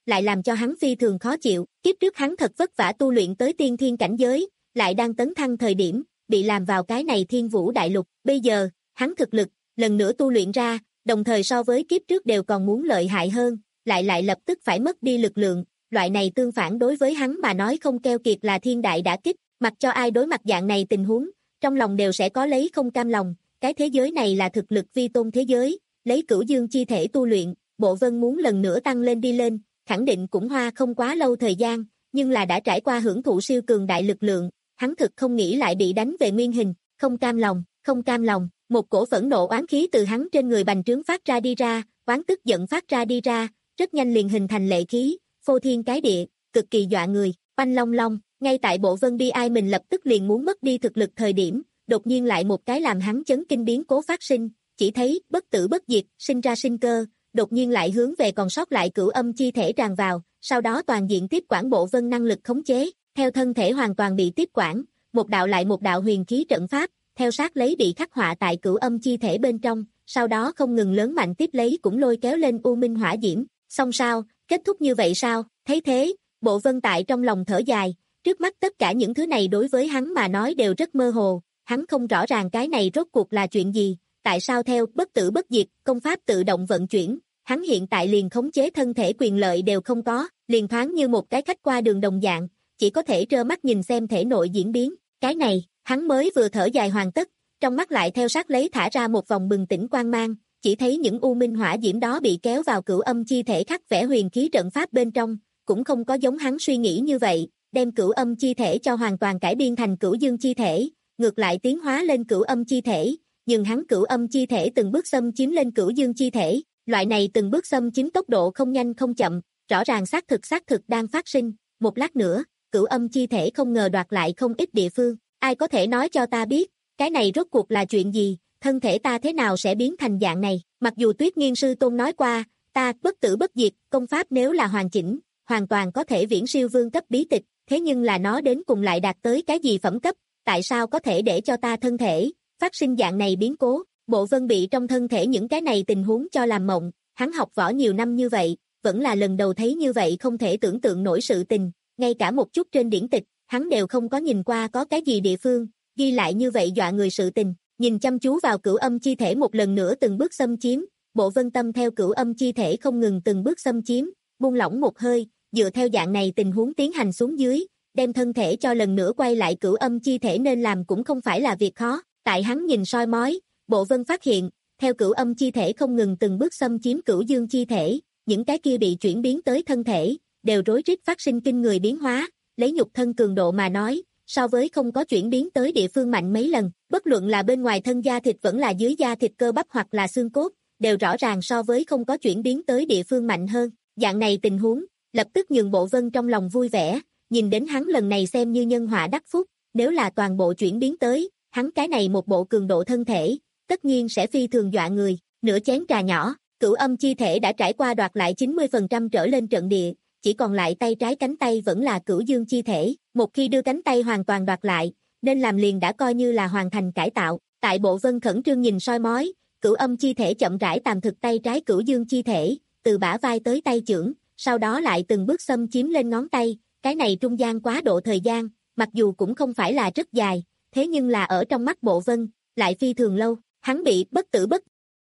Speaker 2: lại làm cho hắn phi thường khó chịu. Kiếp trước hắn thật vất vả tu luyện tới tiên thiên cảnh giới, lại đang tấn thăng thời điểm, bị làm vào cái này Thiên Vũ Đại Lục. Bây giờ, hắn thực lực, lần nữa tu luyện ra, đồng thời so với kiếp trước đều còn muốn lợi hại hơn, lại lại lập tức phải mất đi lực lượng. Loại này tương phản đối với hắn mà nói không keo kiệt là thiên đại đả kích, mặc cho ai đối mặt dạng này tình huống, trong lòng đều sẽ có lấy không cam lòng. Cái thế giới này là thực lực vi tôn thế giới, lấy Cửu Dương chi thể tu luyện, Bộ Vân muốn lần nữa tăng lên đi lên, khẳng định cũng hoa không quá lâu thời gian, nhưng là đã trải qua hưởng thụ siêu cường đại lực lượng, hắn thực không nghĩ lại bị đánh về nguyên hình, không cam lòng, không cam lòng, một cổ phẫn nộ oán khí từ hắn trên người bành trướng phát ra đi ra, oán tức giận phát ra đi ra, rất nhanh liền hình thành lệ khí, phô thiên cái địa, cực kỳ dọa người. Oanh long long, ngay tại Bộ Vân bi ai mình lập tức liền muốn mất đi thực lực thời điểm, đột nhiên lại một cái làm hắn chấn kinh biến cố phát sinh, chỉ thấy bất tử bất diệt, sinh ra sinh cơ, đột nhiên lại hướng về còn sót lại Cửu Âm chi thể tràn vào, sau đó toàn diện tiếp quản Bộ Vân năng lực khống chế, theo thân thể hoàn toàn bị tiếp quản, một đạo lại một đạo huyền khí trận pháp, theo sát lấy bị khắc họa tại Cửu Âm chi thể bên trong, sau đó không ngừng lớn mạnh tiếp lấy cũng lôi kéo lên u minh hỏa diễm. Xong sao, kết thúc như vậy sao? Thấy thế, Bộ Vân tại trong lòng thở dài, trước mắt tất cả những thứ này đối với hắn mà nói đều rất mơ hồ, hắn không rõ ràng cái này rốt cuộc là chuyện gì, tại sao theo bất tử bất diệt, công pháp tự động vận chuyển, hắn hiện tại liền khống chế thân thể quyền lợi đều không có, liền thoáng như một cái khách qua đường đồng dạng, chỉ có thể trơ mắt nhìn xem thể nội diễn biến, cái này, hắn mới vừa thở dài hoàn tất, trong mắt lại theo sát lấy thả ra một vòng bừng tỉnh quang mang, chỉ thấy những u minh hỏa diễm đó bị kéo vào Cửu Âm chi thể khắc vẽ huyền khí trận pháp bên trong, cũng không có giống hắn suy nghĩ như vậy, đem Cửu Âm chi thể cho hoàn toàn cải biên thành Cửu Dương chi thể, ngược lại tiến hóa lên Cửu Âm chi thể, nhưng hắn Cửu Âm chi thể từng bước xâm chiếm lên Cửu Dương chi thể, loại này từng bước xâm chiếm tốc độ không nhanh không chậm, rõ ràng xác thực xác thực đang phát sinh, một lát nữa, Cửu Âm chi thể không ngờ đoạt lại không ít địa phương, ai có thể nói cho ta biết, cái này rốt cuộc là chuyện gì, thân thể ta thế nào sẽ biến thành dạng này, mặc dù Tuyết Nghiên sư tôn nói qua, ta bất tử bất diệt, công pháp nếu là hoàn chỉnh, hoàn toàn có thể viễn siêu vương cấp bí tịch, thế nhưng là nó đến cùng lại đạt tới cái gì phẩm cấp, tại sao có thể để cho ta thân thể phát sinh dạng này biến cố? Bộ Vân bị trong thân thể những cái này tình huống cho làm mộng, hắn học võ nhiều năm như vậy, vẫn là lần đầu thấy như vậy không thể tưởng tượng nổi sự tình, ngay cả một chút trên điển tịch, hắn đều không có nhìn qua có cái gì địa phương, ghi lại như vậy dọa người sự tình, nhìn chăm chú vào Cửu Âm chi thể một lần nữa từng bước xâm chiếm, Bộ Vân tâm theo Cửu Âm chi thể không ngừng từng bước xâm chiếm, buông lỏng một hơi, dựa theo dạng này tình huống tiến hành xuống dưới, đem thân thể cho lần nữa quay lại Cửu Âm chi thể nên làm cũng không phải là việc khó, tại hắn nhìn soi mói, Bộ Vân phát hiện, theo Cửu Âm chi thể không ngừng từng bước xâm chiếm Cửu Dương chi thể, những cái kia bị chuyển biến tới thân thể, đều rối rít phát sinh kinh người biến hóa, lấy nhục thân cường độ mà nói, so với không có chuyển biến tới địa phương mạnh mấy lần, bất luận là bên ngoài thân da thịt vẫn là dưới da thịt cơ bắp hoặc là xương cốt, đều rõ ràng so với không có chuyển biến tới địa phương mạnh hơn, dạng này tình huống, lập tức nhường Bộ Vân trong lòng vui vẻ, nhìn đến hắn lần này xem như nhân họa đắc phúc, nếu là toàn bộ chuyển biến tới, hắn cái này một bộ cường độ thân thể, tất nhiên sẽ phi thường dọa người, nửa chén trà nhỏ, Cửu Âm chi thể đã trải qua đoạt lại chín mươi phần trăm trở lên trận địa, chỉ còn lại tay trái cánh tay vẫn là Cửu Dương chi thể, một khi đưa cánh tay hoàn toàn đoạt lại, nên làm liền đã coi như là hoàn thành cải tạo, tại Bộ Vân khẩn trương nhìn soi mói, Cửu Âm chi thể chậm rãi tạm thực tay trái Cửu Dương chi thể, từ bả vai tới tay chưởng, sau đó lại từng bước xâm chiếm lên ngón tay, cái này trung gian quá độ thời gian, mặc dù cũng không phải là rất dài, thế nhưng là ở trong mắt Bộ Vân, lại phi thường lâu, hắn bị bất tử bất.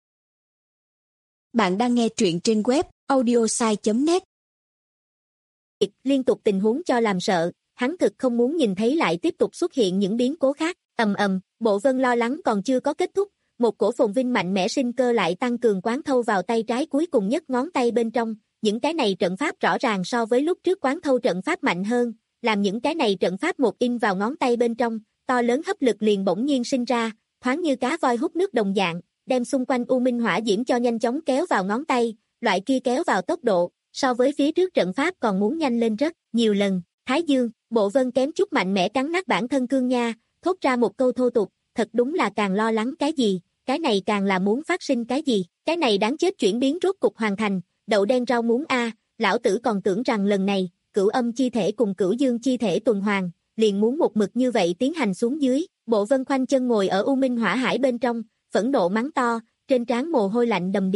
Speaker 3: Bạn đang nghe truyện trên web audiosai chấm net.
Speaker 2: Liên tục tình huống cho làm sợ, hắn thực không muốn nhìn thấy lại tiếp tục xuất hiện những biến cố khác, ầm ầm, Bộ Vân lo lắng còn chưa có kết thúc, một cổ phồn vinh mạnh mẽ sinh cơ lại tăng cường quán thâu vào tay trái cuối cùng nhất ngón tay bên trong, những cái này trận pháp rõ ràng so với lúc trước quán thâu trận pháp mạnh hơn, làm những cái này trận pháp một in vào ngón tay bên trong, to lớn hấp lực liền bỗng nhiên sinh ra, thoáng như cá voi hút nước đồng dạng, đem xung quanh u minh hỏa diễm cho nhanh chóng kéo vào ngón tay, loại kia kéo vào tốc độ, so với phía trước trận pháp còn muốn nhanh lên rất nhiều lần. Thái Dương, Bộ Vân kém chút mạnh mẽ cắn nát bản thân cương nha, thốt ra một câu thô tục, thật đúng là càng lo lắng cái gì, cái này càng là muốn phát sinh cái gì, cái này đáng chết chuyển biến rốt cục hoàn thành, đậu đen rau muống a, lão tử còn tưởng rằng lần này, Cửu Âm chi thể cùng Cửu Dương chi thể tuần hoàn, liền muốn một mực như vậy tiến hành xuống dưới. Bộ Vân khoanh chân ngồi ở u minh hỏa hải bên trong, phẫn nộ mắng to, trên trán mồ hôi lạnh đầm đìa.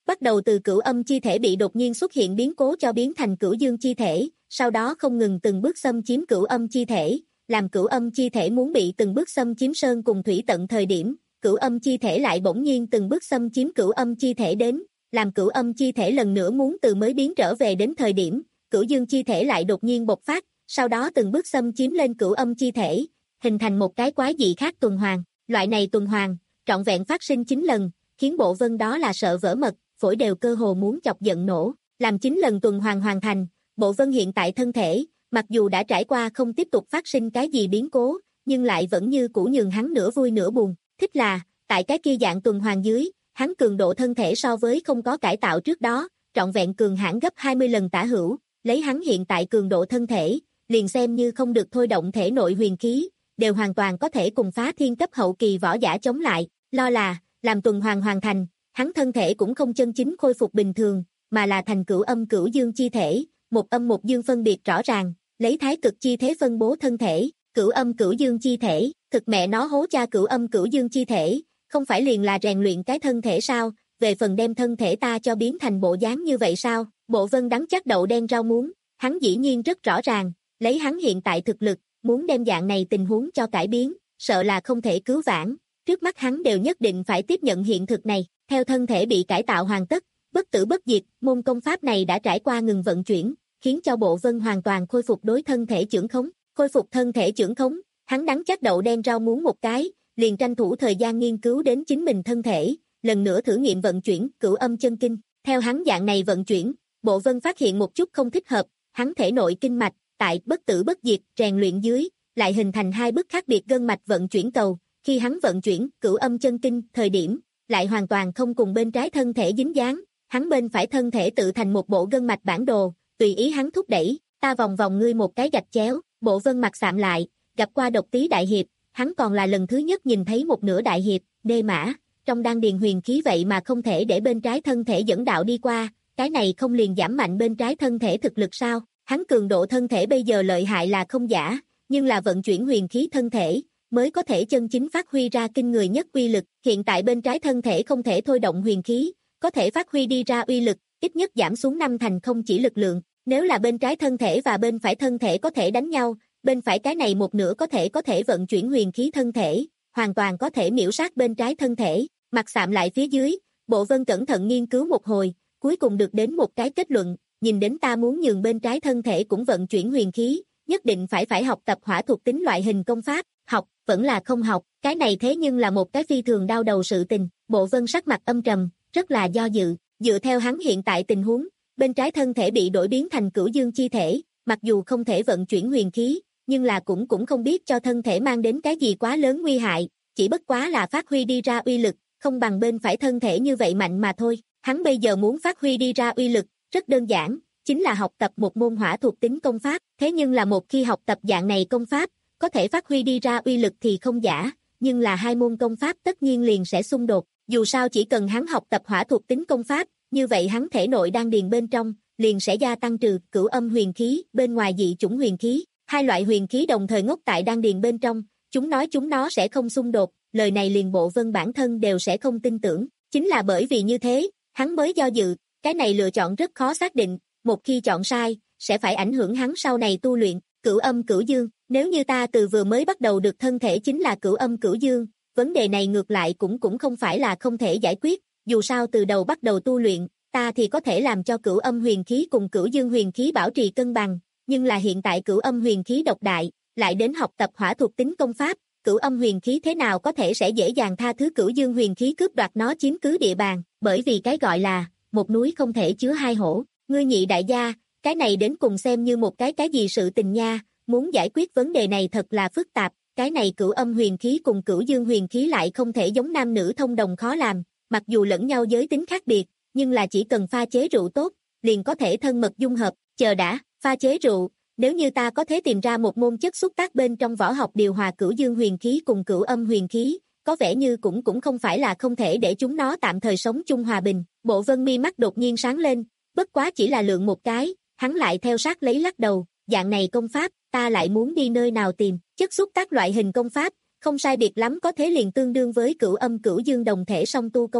Speaker 2: bắt đầu từ cửu âm chi thể bị đột nhiên xuất hiện biến cố cho biến thành cửu dương chi thể, sau đó không ngừng từng bước xâm chiếm cửu âm chi thể, làm cửu âm chi thể muốn bị từng bước xâm chiếm sơn cùng thủy tận thời điểm, cửu âm chi thể lại bỗng nhiên từng bước xâm chiếm cửu âm chi thể đến, làm cửu âm chi thể lần nữa muốn từ mới biến trở về đến thời điểm, cửu dương chi thể lại đột nhiên bộc phát, sau đó từng bước xâm chiếm lên cửu âm chi thể, hình thành một cái quái dị khác tuần hoàn, loại này tuần hoàn, trọn vẹn phát sinh chín lần, khiến Bộ Vân đó là sợ vỡ mật, phổi đều cơ hồ muốn chọc giận nổ, làm chín lần tuần hoàn hoàn thành, Bộ Vân hiện tại thân thể, mặc dù đã trải qua không tiếp tục phát sinh cái gì biến cố, nhưng lại vẫn như cũ nhường hắn nửa vui nửa buồn, thích là, tại cái kia dạng tuần hoàn dưới, hắn cường độ thân thể so với không có cải tạo trước đó, trọn vẹn cường hãn gấp hai mươi lần tả hữu, lấy hắn hiện tại cường độ thân thể, liền xem như không được thôi động thể nội huyền khí, đều hoàn toàn có thể cùng phá thiên cấp hậu kỳ võ giả chống lại, lo là, làm tuần hoàn hoàn thành, hắn thân thể cũng không chân chính khôi phục bình thường, mà là thành cửu âm cửu dương chi thể, một âm một dương phân biệt rõ ràng, lấy thái cực chi thế phân bố thân thể, cửu âm cửu dương chi thể, thực mẹ nó hố cha cửu âm cửu dương chi thể, không phải liền là rèn luyện cái thân thể sao, về phần đem thân thể ta cho biến thành bộ dáng như vậy sao, Bộ Vân đắng chắc đậu đen rau muống, hắn dĩ nhiên rất rõ ràng, lấy hắn hiện tại thực lực, muốn đem dạng này tình huống cho cải biến, sợ là không thể cứu vãn, trước mắt hắn đều nhất định phải tiếp nhận hiện thực này, theo thân thể bị cải tạo hoàn tất, bất tử bất diệt, môn công pháp này đã trải qua ngừng vận chuyển, khiến cho Bộ Vân hoàn toàn khôi phục đối thân thể chưởng khống, khôi phục thân thể chưởng khống, hắn đắng chắc đậu đen rau muống một cái, liền tranh thủ thời gian nghiên cứu đến chính mình thân thể, lần nữa thử nghiệm vận chuyển cửu âm chân kinh, theo hắn dạng này vận chuyển, Bộ Vân phát hiện một chút không thích hợp, hắn thể nội kinh mạch, tại bất tử bất diệt, rèn luyện dưới, lại hình thành hai bức khác biệt gân mạch vận chuyển cầu, khi hắn vận chuyển cửu âm chân kinh, thời điểm, lại hoàn toàn không cùng bên trái thân thể dính dáng, hắn bên phải thân thể tự thành một bộ gân mạch bản đồ, tùy ý hắn thúc đẩy, ta vòng vòng ngươi một cái gạch chéo, Bộ Vân mặt sạm lại, gặp qua độc tý đại hiệp, hắn còn là lần thứ nhất nhìn thấy một nửa đại hiệp, đê mã, trong đan điền huyền khí vậy mà không thể để bên trái thân thể dẫn đạo đi qua, cái này không liền giảm mạnh bên trái thân thể thực lực sao, hắn cường độ thân thể bây giờ lợi hại là không giả, nhưng là vận chuyển huyền khí thân thể, mới có thể chân chính phát huy ra kinh người nhất uy lực, hiện tại bên trái thân thể không thể thôi động huyền khí, có thể phát huy đi ra uy lực, ít nhất giảm xuống năm thành không chỉ lực lượng, nếu là bên trái thân thể và bên phải thân thể có thể đánh nhau, bên phải cái này một nửa có thể có thể vận chuyển huyền khí thân thể, hoàn toàn có thể miễu sát bên trái thân thể, mặt sạm lại phía dưới, Bộ Vân cẩn thận nghiên cứu một hồi, cuối cùng được đến một cái kết luận, nhìn đến ta muốn nhường bên trái thân thể cũng vận chuyển huyền khí, nhất định phải phải học tập hỏa thuộc tính loại hình công pháp, học, vẫn là không học, cái này thế nhưng là một cái phi thường đau đầu sự tình, Bộ Vân sắc mặt âm trầm, rất là do dự, dựa theo hắn hiện tại tình huống, bên trái thân thể bị đổi biến thành cửu dương chi thể, mặc dù không thể vận chuyển huyền khí, nhưng là cũng cũng không biết cho thân thể mang đến cái gì quá lớn nguy hại, chỉ bất quá là phát huy đi ra uy lực, không bằng bên phải thân thể như vậy mạnh mà thôi, hắn bây giờ muốn phát huy đi ra uy lực, rất đơn giản, chính là học tập một môn hỏa thuộc tính công pháp, thế nhưng là một khi học tập dạng này công pháp, có thể phát huy đi ra uy lực thì không giả, nhưng là hai môn công pháp tất nhiên liền sẽ xung đột, dù sao chỉ cần hắn học tập hỏa thuộc tính công pháp, như vậy hắn thể nội đan điền bên trong, liền sẽ gia tăng trừ cửu âm huyền khí, bên ngoài dị chủng huyền khí, hai loại huyền khí đồng thời ngốc tại đan điền bên trong, chúng nói chúng nó sẽ không xung đột, lời này liền Bộ Vân bản thân đều sẽ không tin tưởng, chính là bởi vì như thế, hắn mới do dự, cái này lựa chọn rất khó xác định, một khi chọn sai, sẽ phải ảnh hưởng hắn sau này tu luyện, cửu âm cửu dương, nếu như ta từ vừa mới bắt đầu được thân thể chính là cửu âm cửu dương, vấn đề này ngược lại cũng cũng không phải là không thể giải quyết, dù sao từ đầu bắt đầu tu luyện, ta thì có thể làm cho cửu âm huyền khí cùng cửu dương huyền khí bảo trì cân bằng, nhưng là hiện tại cửu âm huyền khí độc đại, lại đến học tập hỏa thuộc tính công pháp, cửu âm huyền khí thế nào có thể sẽ dễ dàng tha thứ cửu dương huyền khí cướp đoạt nó chiếm cứ địa bàn, bởi vì cái gọi là, một núi không thể chứa hai hổ, ngươi nhị đại gia, cái này đến cùng xem như một cái cái gì sự tình nha, muốn giải quyết vấn đề này thật là phức tạp, cái này cửu âm huyền khí cùng cửu dương huyền khí lại không thể giống nam nữ thông đồng khó làm, mặc dù lẫn nhau giới tính khác biệt, nhưng là chỉ cần pha chế rượu tốt, liền có thể thân mật dung hợp, chờ đã, pha chế rượu, nếu như ta có thể tìm ra một môn chất xúc tác bên trong võ học điều hòa cửu dương huyền khí cùng cửu âm huyền khí, có vẻ như cũng cũng không phải là không thể để chúng nó tạm thời sống chung hòa bình, Bộ Vân mi mắt đột nhiên sáng lên, bất quá chỉ là lượng một cái, hắn lại theo sát lấy lắc đầu, dạng này công pháp, ta lại muốn đi nơi nào tìm, chất xúc tác loại hình công pháp, không sai biệt lắm có thế liền tương đương với cửu âm cửu dương đồng thể song tu công pháp,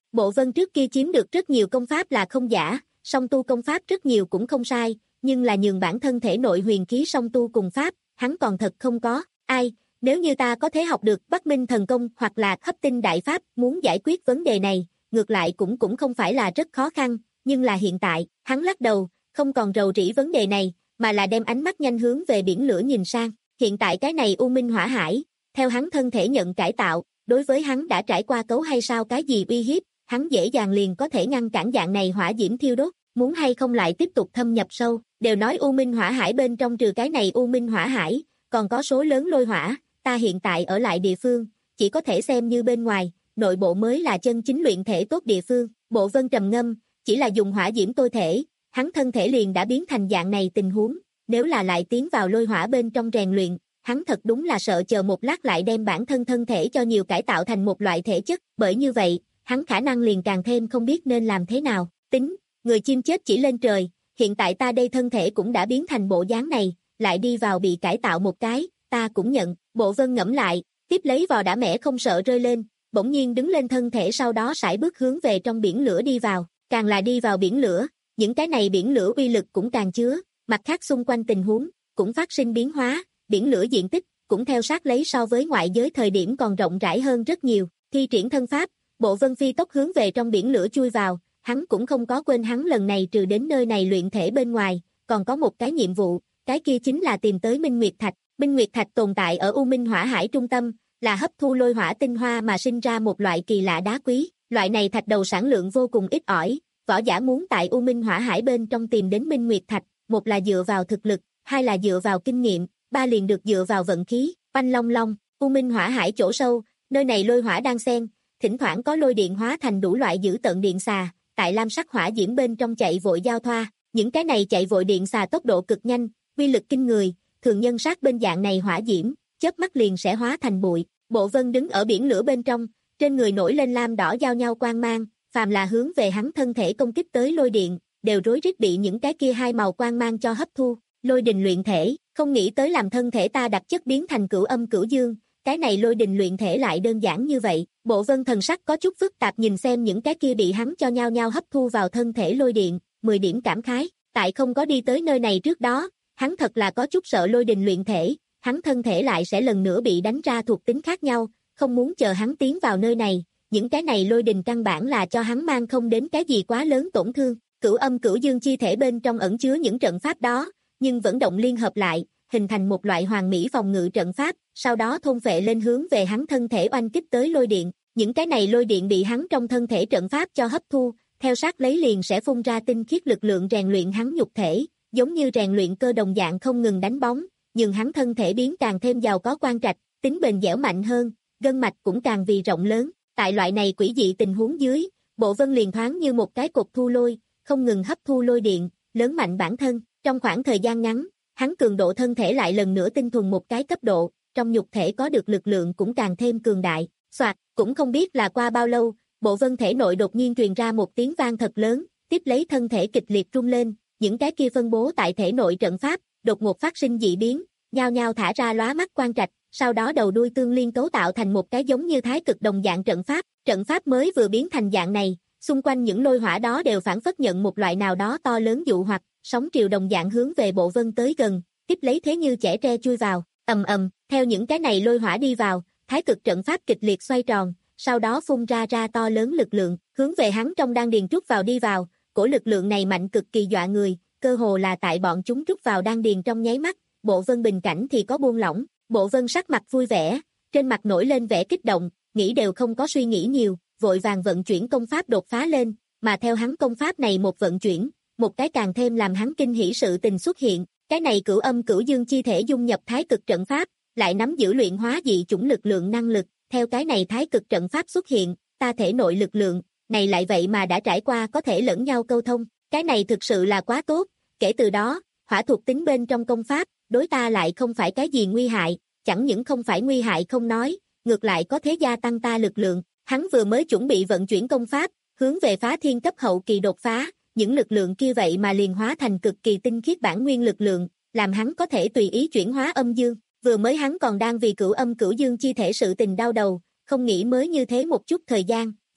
Speaker 2: Bộ Vân trước kia chiếm được rất nhiều công pháp là không giả, song tu công pháp rất nhiều cũng không sai, nhưng là nhường bản thân thể nội huyền khí song tu cùng pháp, hắn còn thật không có. Ai, nếu như ta có thể học được Bắc Minh thần công hoặc là Hấp Tinh đại pháp, muốn giải quyết vấn đề này, ngược lại cũng cũng không phải là rất khó khăn, nhưng là hiện tại, hắn lắc đầu, không còn rầu rĩ vấn đề này, mà là đem ánh mắt nhanh hướng về biển lửa nhìn sang. Hiện tại cái này U Minh Hỏa Hải, theo hắn thân thể nhận cải tạo, đối với hắn đã trải qua cấu hay sao cái gì uy hiếp, hắn dễ dàng liền có thể ngăn cản dạng này hỏa diễm thiêu đốt, muốn hay không lại tiếp tục thâm nhập sâu, đều nói U Minh Hỏa Hải bên trong trừ cái này U Minh Hỏa Hải, còn có số lớn lôi hỏa, ta hiện tại ở lại địa phương, chỉ có thể xem như bên ngoài, nội bộ mới là chân chính luyện thể tốt địa phương. Bộ Vân trầm ngâm, chỉ là dùng hỏa diễm tôi thể, hắn thân thể liền đã biến thành dạng này tình huống, nếu là lại tiến vào lôi hỏa bên trong rèn luyện, hắn thật đúng là sợ chờ một lát lại đem bản thân thân thể cho nhiều cải tạo thành một loại thể chất, bởi như vậy, hắn khả năng liền càng thêm không biết nên làm thế nào. Tính, người chim chết chỉ lên trời, hiện tại ta đây thân thể cũng đã biến thành bộ dáng này, lại đi vào bị cải tạo một cái, ta cũng nhận. Bộ Vân ngẫm lại, tiếp lấy vò đã mẻ không sợ rơi lên, bỗng nhiên đứng lên thân thể, sau đó sải bước hướng về trong biển lửa đi vào, càng là đi vào biển lửa, những cái này biển lửa uy lực cũng càng chứa, mặt khác xung quanh tình huống cũng phát sinh biến hóa, biển lửa diện tích cũng theo sát lấy so với ngoại giới thời điểm còn rộng rãi hơn rất nhiều. Thi triển thân pháp, Bộ Vân phi tốc hướng về trong biển lửa chui vào, hắn cũng không có quên hắn lần này trừ đến nơi này luyện thể bên ngoài, còn có một cái nhiệm vụ, cái kia chính là tìm tới Minh Nguyệt Thạch. Minh Nguyệt Thạch tồn tại ở U Minh Hỏa Hải trung tâm, là hấp thu lôi hỏa tinh hoa mà sinh ra một loại kỳ lạ đá quý, loại này thạch đầu sản lượng vô cùng ít ỏi, võ giả muốn tại U Minh Hỏa Hải bên trong tìm đến Minh Nguyệt Thạch, một là dựa vào thực lực, hai là dựa vào kinh nghiệm, ba liền được dựa vào vận khí. Oanh long long, U Minh Hỏa Hải chỗ sâu, nơi này lôi hỏa đang xen, thỉnh thoảng có lôi điện hóa thành đủ loại dữ tợn điện xà, tại lam sắc hỏa diễm bên trong chạy vội giao thoa, những cái này chạy vội điện xà tốc độ cực nhanh, uy lực kinh người, thường nhân sát bên dạng này hỏa diễm, chớp mắt liền sẽ hóa thành bụi. Bộ Vân đứng ở biển lửa bên trong, trên người nổi lên lam đỏ giao nhau quang mang, phàm là hướng về hắn thân thể công kích tới lôi điện, đều rối rít bị những cái kia hai màu quang mang cho hấp thu. Lôi đình luyện thể, không nghĩ tới làm thân thể ta đặc chất biến thành cửu âm cửu dương, cái này lôi đình luyện thể lại đơn giản như vậy. Bộ Vân thần sắc có chút phức tạp nhìn xem những cái kia bị hắn cho nhau nhau hấp thu vào thân thể lôi điện, mười điểm cảm khái. Tại không có đi tới nơi này trước đó, hắn thật là có chút sợ lôi đình luyện thể, hắn thân thể lại sẽ lần nữa bị đánh ra thuộc tính khác nhau, không muốn chờ hắn tiến vào nơi này, những cái này lôi đình căn bản là cho hắn mang không đến cái gì quá lớn tổn thương. Cửu âm cửu dương chi thể bên trong ẩn chứa những trận pháp đó, nhưng vẫn động liên hợp lại, hình thành một loại hoàn mỹ phòng ngự trận pháp, sau đó thôn phệ lên hướng về hắn thân thể oanh kích tới lôi điện. Những cái này lôi điện bị hắn trong thân thể trận pháp cho hấp thu, theo sát lấy liền sẽ phun ra tinh khiết lực lượng rèn luyện hắn nhục thể, giống như rèn luyện cơ đồng dạng không ngừng đánh bóng, nhưng hắn thân thể biến càng thêm giàu có quan trạch, tính bền dẻo mạnh hơn, gân mạch cũng càng vì rộng lớn. Tại loại này quỷ dị tình huống dưới, Bộ Vân liền thoáng như một cái cột thu lôi, không ngừng hấp thu lôi điện, lớn mạnh bản thân. Trong khoảng thời gian ngắn, hắn cường độ thân thể lại lần nữa tinh thuần một cái cấp độ, trong nhục thể có được lực lượng cũng càng thêm cường đại. Soạt, cũng không biết là qua bao lâu, Bộ Vân thể nội đột nhiên truyền ra một tiếng vang thật lớn, tiếp lấy thân thể kịch liệt rung lên, những cái kia phân bố tại thể nội trận pháp, đột ngột phát sinh dị biến, nhao nhao thả ra lóa mắt quang trạch, sau đó đầu đuôi tương liên cấu tạo thành một cái giống như thái cực đồng dạng trận pháp. Trận pháp mới vừa biến thành dạng này, xung quanh những lôi hỏa đó đều phản phất nhận một loại nào đó to lớn dụ hoặc, sóng triều đồng dạng hướng về Bộ Vân tới gần, tiếp lấy thế như chẻ tre chui vào, ầm ầm, theo những cái này lôi hỏa đi vào, thái cực trận pháp kịch liệt xoay tròn, sau đó phun ra ra to lớn lực lượng, hướng về hắn trong đan điền trút vào đi vào, cổ lực lượng này mạnh cực kỳ dọa người, cơ hồ là tại bọn chúng trút vào đan điền trong nháy mắt, Bộ Vân bình cảnh thì có buông lỏng. Bộ Vân sắc mặt vui vẻ, trên mặt nổi lên vẻ kích động, nghĩ đều không có suy nghĩ nhiều, vội vàng vận chuyển công pháp đột phá lên, mà theo hắn công pháp này một vận chuyển, một cái càng thêm làm hắn kinh hỉ sự tình xuất hiện, cái này cửu âm cửu dương chi thể dung nhập thái cực trận pháp, lại nắm giữ luyện hóa dị chủng lực lượng năng lực, theo cái này thái cực trận pháp xuất hiện, ta thể nội lực lượng, này lại vậy mà đã trải qua có thể lẫn nhau câu thông, cái này thực sự là quá tốt, kể từ đó, hỏa thuộc tính bên trong công pháp, đối ta lại không phải cái gì nguy hại, chẳng những không phải nguy hại không nói, ngược lại có thể gia tăng ta lực lượng. Hắn vừa mới chuẩn bị vận chuyển công pháp, hướng về phá thiên cấp hậu kỳ đột phá, những lực lượng kia vậy mà liền hóa thành cực kỳ tinh khiết bản nguyên lực lượng, làm hắn có thể tùy ý chuyển hóa âm dương. Vừa mới hắn còn đang vì cửu âm cửu dương chi thể sự tình đau đầu, không nghĩ mới như thế một chút thời gian,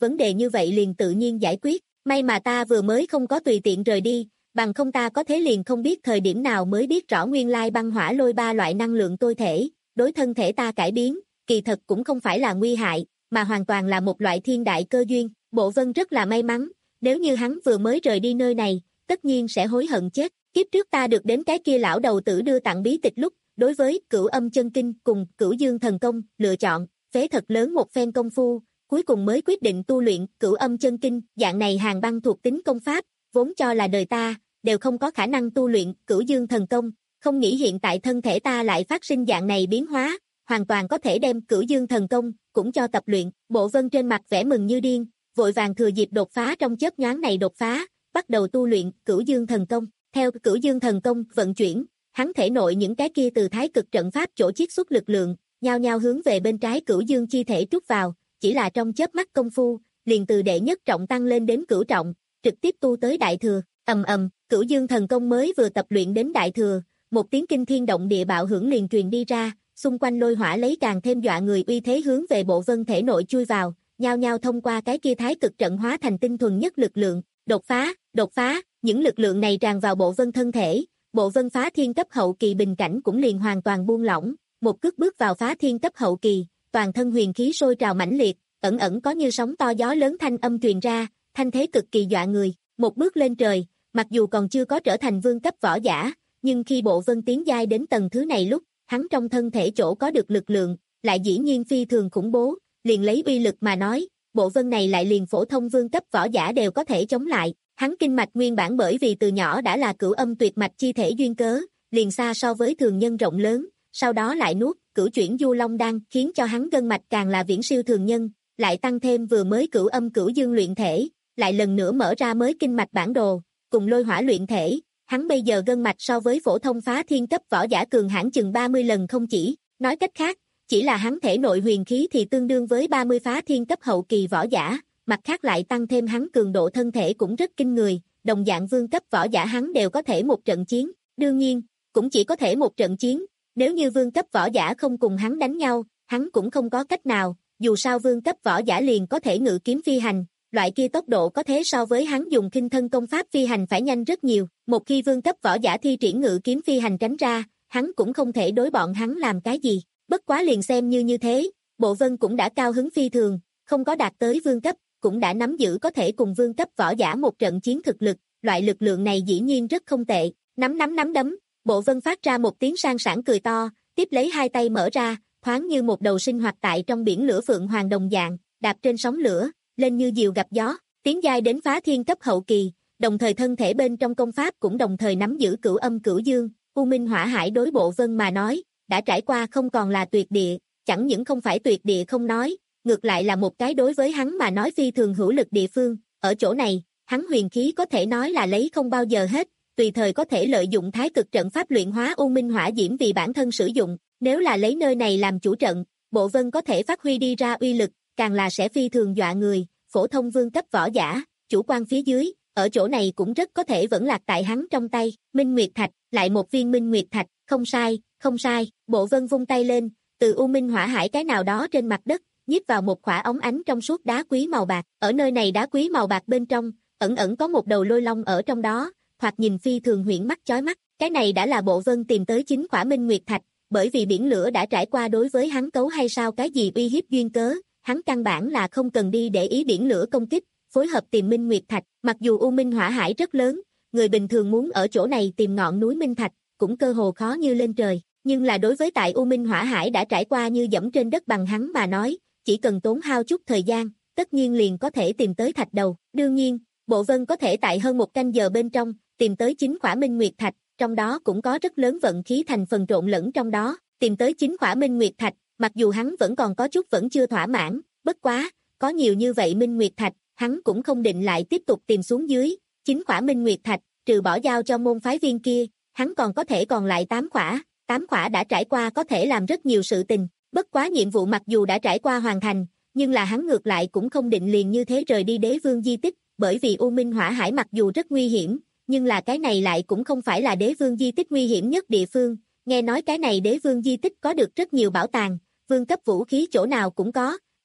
Speaker 2: vấn đề như vậy liền tự nhiên giải quyết, may mà ta vừa mới không có tùy tiện rời đi, bằng không ta có thế liền không biết thời điểm nào mới biết rõ nguyên lai băng hỏa lôi ba loại năng lượng tôi thể, đối thân thể ta cải biến, kỳ thật cũng không phải là nguy hại, mà hoàn toàn là một loại thiên đại cơ duyên, Bộ Vân rất là may mắn, nếu như hắn vừa mới rời đi nơi này, tất nhiên sẽ hối hận chết, kiếp trước ta được đến cái kia lão đầu tử đưa tặng bí tịch lúc, đối với Cửu Âm Chân Kinh cùng Cửu Dương Thần Công, lựa chọn, phế thật lớn một phen công phu, cuối cùng mới quyết định tu luyện Cửu Âm Chân Kinh, dạng này hàng băng thuộc tính công pháp, vốn cho là đời ta, đều không có khả năng tu luyện Cửu Dương Thần Công, không nghĩ hiện tại thân thể ta lại phát sinh dạng này biến hóa, hoàn toàn có thể đem Cửu Dương Thần Công, cũng cho tập luyện, Bộ Vân trên mặt vẻ mừng như điên, vội vàng thừa dịp đột phá trong chớp nhoáng này đột phá, bắt đầu tu luyện Cửu Dương Thần Công, theo Cửu Dương Thần Công vận chuyển, hắn thể nội những cái kia từ thái cực trận pháp chỗ chiết xuất lực lượng, nhao nhao hướng về bên trái Cửu Dương chi thể trút vào, chỉ là trong chớp mắt công phu, liền từ đệ nhất trọng tăng lên đến cửu trọng, trực tiếp tu tới đại thừa, ầm ầm, Cửu Dương Thần Công mới vừa tập luyện đến đại thừa, một tiếng kinh thiên động địa bạo hưởng liền truyền đi ra, xung quanh lôi hỏa lấy càng thêm dọa người uy thế hướng về Bộ Vân thể nội chui vào, nhao nhao thông qua cái kia thái cực trận hóa thành tinh thuần nhất lực lượng, đột phá, đột phá, những lực lượng này tràn vào Bộ Vân thân thể, Bộ Vân phá thiên cấp hậu kỳ bình cảnh cũng liền hoàn toàn buông lỏng, một cước bước vào phá thiên cấp hậu kỳ, toàn thân huyền khí sôi trào mãnh liệt, ẩn ẩn có như sóng to gió lớn thanh âm truyền ra, thanh thế cực kỳ dọa người, một bước lên trời, mặc dù còn chưa có trở thành vương cấp võ giả, nhưng khi Bộ Vân tiến giai đến tầng thứ này lúc, hắn trong thân thể chỗ có được lực lượng, lại dĩ nhiên phi thường khủng bố, liền lấy uy lực mà nói, Bộ Vân này lại liền phổ thông vương cấp võ giả đều có thể chống lại, hắn kinh mạch nguyên bản bởi vì từ nhỏ đã là cửu âm tuyệt mạch chi thể duyên cớ, liền xa so với thường nhân rộng lớn, sau đó lại nuốt cửu chuyển du long đan khiến cho hắn gân mạch càng là viễn siêu thường nhân, lại tăng thêm vừa mới cửu âm cửu dương luyện thể, lại lần nữa mở ra mới kinh mạch bản đồ, cùng lôi hỏa luyện thể, hắn bây giờ gân mạch so với phổ thông phá thiên cấp võ giả cường hãn chừng ba mươi lần không chỉ, nói cách khác, chỉ là hắn thể nội huyền khí thì tương đương với ba mươi phá thiên cấp hậu kỳ võ giả, mặt khác lại tăng thêm hắn cường độ thân thể cũng rất kinh người, đồng dạng vương cấp võ giả hắn đều có thể một trận chiến, đương nhiên, cũng chỉ có thể một trận chiến, nếu như vương cấp võ giả không cùng hắn đánh nhau, hắn cũng không có cách nào, dù sao vương cấp võ giả liền có thể ngự kiếm phi hành, loại kia tốc độ có thế so với hắn dùng kinh thân công pháp phi hành phải nhanh rất nhiều, một khi vương cấp võ giả thi triển ngự kiếm phi hành tránh ra, hắn cũng không thể đối bọn hắn làm cái gì, bất quá liền xem như như thế, Bộ Vân cũng đã cao hứng phi thường, không có đạt tới vương cấp, cũng đã nắm giữ có thể cùng vương cấp võ giả một trận chiến thực lực, loại lực lượng này dĩ nhiên rất không tệ, nắm nắm nắm đấm, Bộ Vân phát ra một tiếng sang sảng cười to, tiếp lấy hai tay mở ra, thoáng như một đầu sinh hoạt tại trong biển lửa phượng hoàng đồng dạng, đạp trên sóng lửa, lên như diều gặp gió, tiến giai đến phá thiên cấp hậu kỳ, đồng thời thân thể bên trong công pháp cũng đồng thời nắm giữ cửu âm cửu dương, U Minh Hỏa Hải đối Bộ Vân mà nói, đã trải qua không còn là tuyệt địa, chẳng những không phải tuyệt địa không nói, ngược lại là một cái đối với hắn mà nói phi thường hữu lực địa phương, ở chỗ này, hắn huyền khí có thể nói là lấy không bao giờ hết, tùy thời có thể lợi dụng thái cực trận pháp luyện hóa U Minh Hỏa Diễm vì bản thân sử dụng, nếu là lấy nơi này làm chủ trận, Bộ Vân có thể phát huy đi ra uy lực, càng là sẽ phi thường dọa người, phổ thông vương cấp võ giả, chủ quan phía dưới, ở chỗ này cũng rất có thể vẫn lạc tại hắn trong tay, Minh Nguyệt Thạch, lại một viên Minh Nguyệt Thạch, không sai, không sai, Bộ Vân vung tay lên, từ U Minh Hỏa Hải cái nào đó trên mặt đất, nhiếp vào một khỏa óng ánh trong suốt đá quý màu bạc, ở nơi này đá quý màu bạc bên trong, ẩn ẩn có một đầu lôi long ở trong đó, thoạt nhìn phi thường huyễn mắt chói mắt, cái này đã là Bộ Vân tìm tới chính khỏa Minh Nguyệt Thạch, bởi vì biển lửa đã trải qua đối với hắn cấu hay sao cái gì uy hiếp duyên cớ, hắn căn bản là không cần đi để ý biển lửa công kích, phối hợp tìm Minh Nguyệt Thạch, mặc dù U Minh Hỏa Hải rất lớn, người bình thường muốn ở chỗ này tìm ngọn núi Minh Thạch, cũng cơ hồ khó như lên trời, nhưng là đối với tại U Minh Hỏa Hải đã trải qua như dẫm trên đất bằng hắn mà nói, chỉ cần tốn hao chút thời gian, tất nhiên liền có thể tìm tới thạch đầu, đương nhiên, Bộ Vân có thể tại hơn một canh giờ bên trong, tìm tới chính khỏa Minh Nguyệt Thạch, trong đó cũng có rất lớn vận khí thành phần trộn lẫn trong đó, tìm tới chính khỏa Minh Nguyệt Thạch, mặc dù hắn vẫn còn có chút vẫn chưa thỏa mãn, bất quá, có nhiều như vậy Minh Nguyệt Thạch, hắn cũng không định lại tiếp tục tìm xuống dưới, chính khỏa Minh Nguyệt Thạch, trừ bỏ giao cho môn phái viên kia, hắn còn có thể còn lại tám khỏa, tám khỏa đã trải qua có thể làm rất nhiều sự tình, bất quá nhiệm vụ mặc dù đã trải qua hoàn thành, nhưng là hắn ngược lại cũng không định liền như thế rời đi Đế Vương di tích, bởi vì U Minh Hỏa Hải mặc dù rất nguy hiểm, nhưng là cái này lại cũng không phải là Đế Vương di tích nguy hiểm nhất địa phương, nghe nói cái này Đế Vương di tích có được rất nhiều bảo tàng, vương cấp vũ khí chỗ nào cũng có,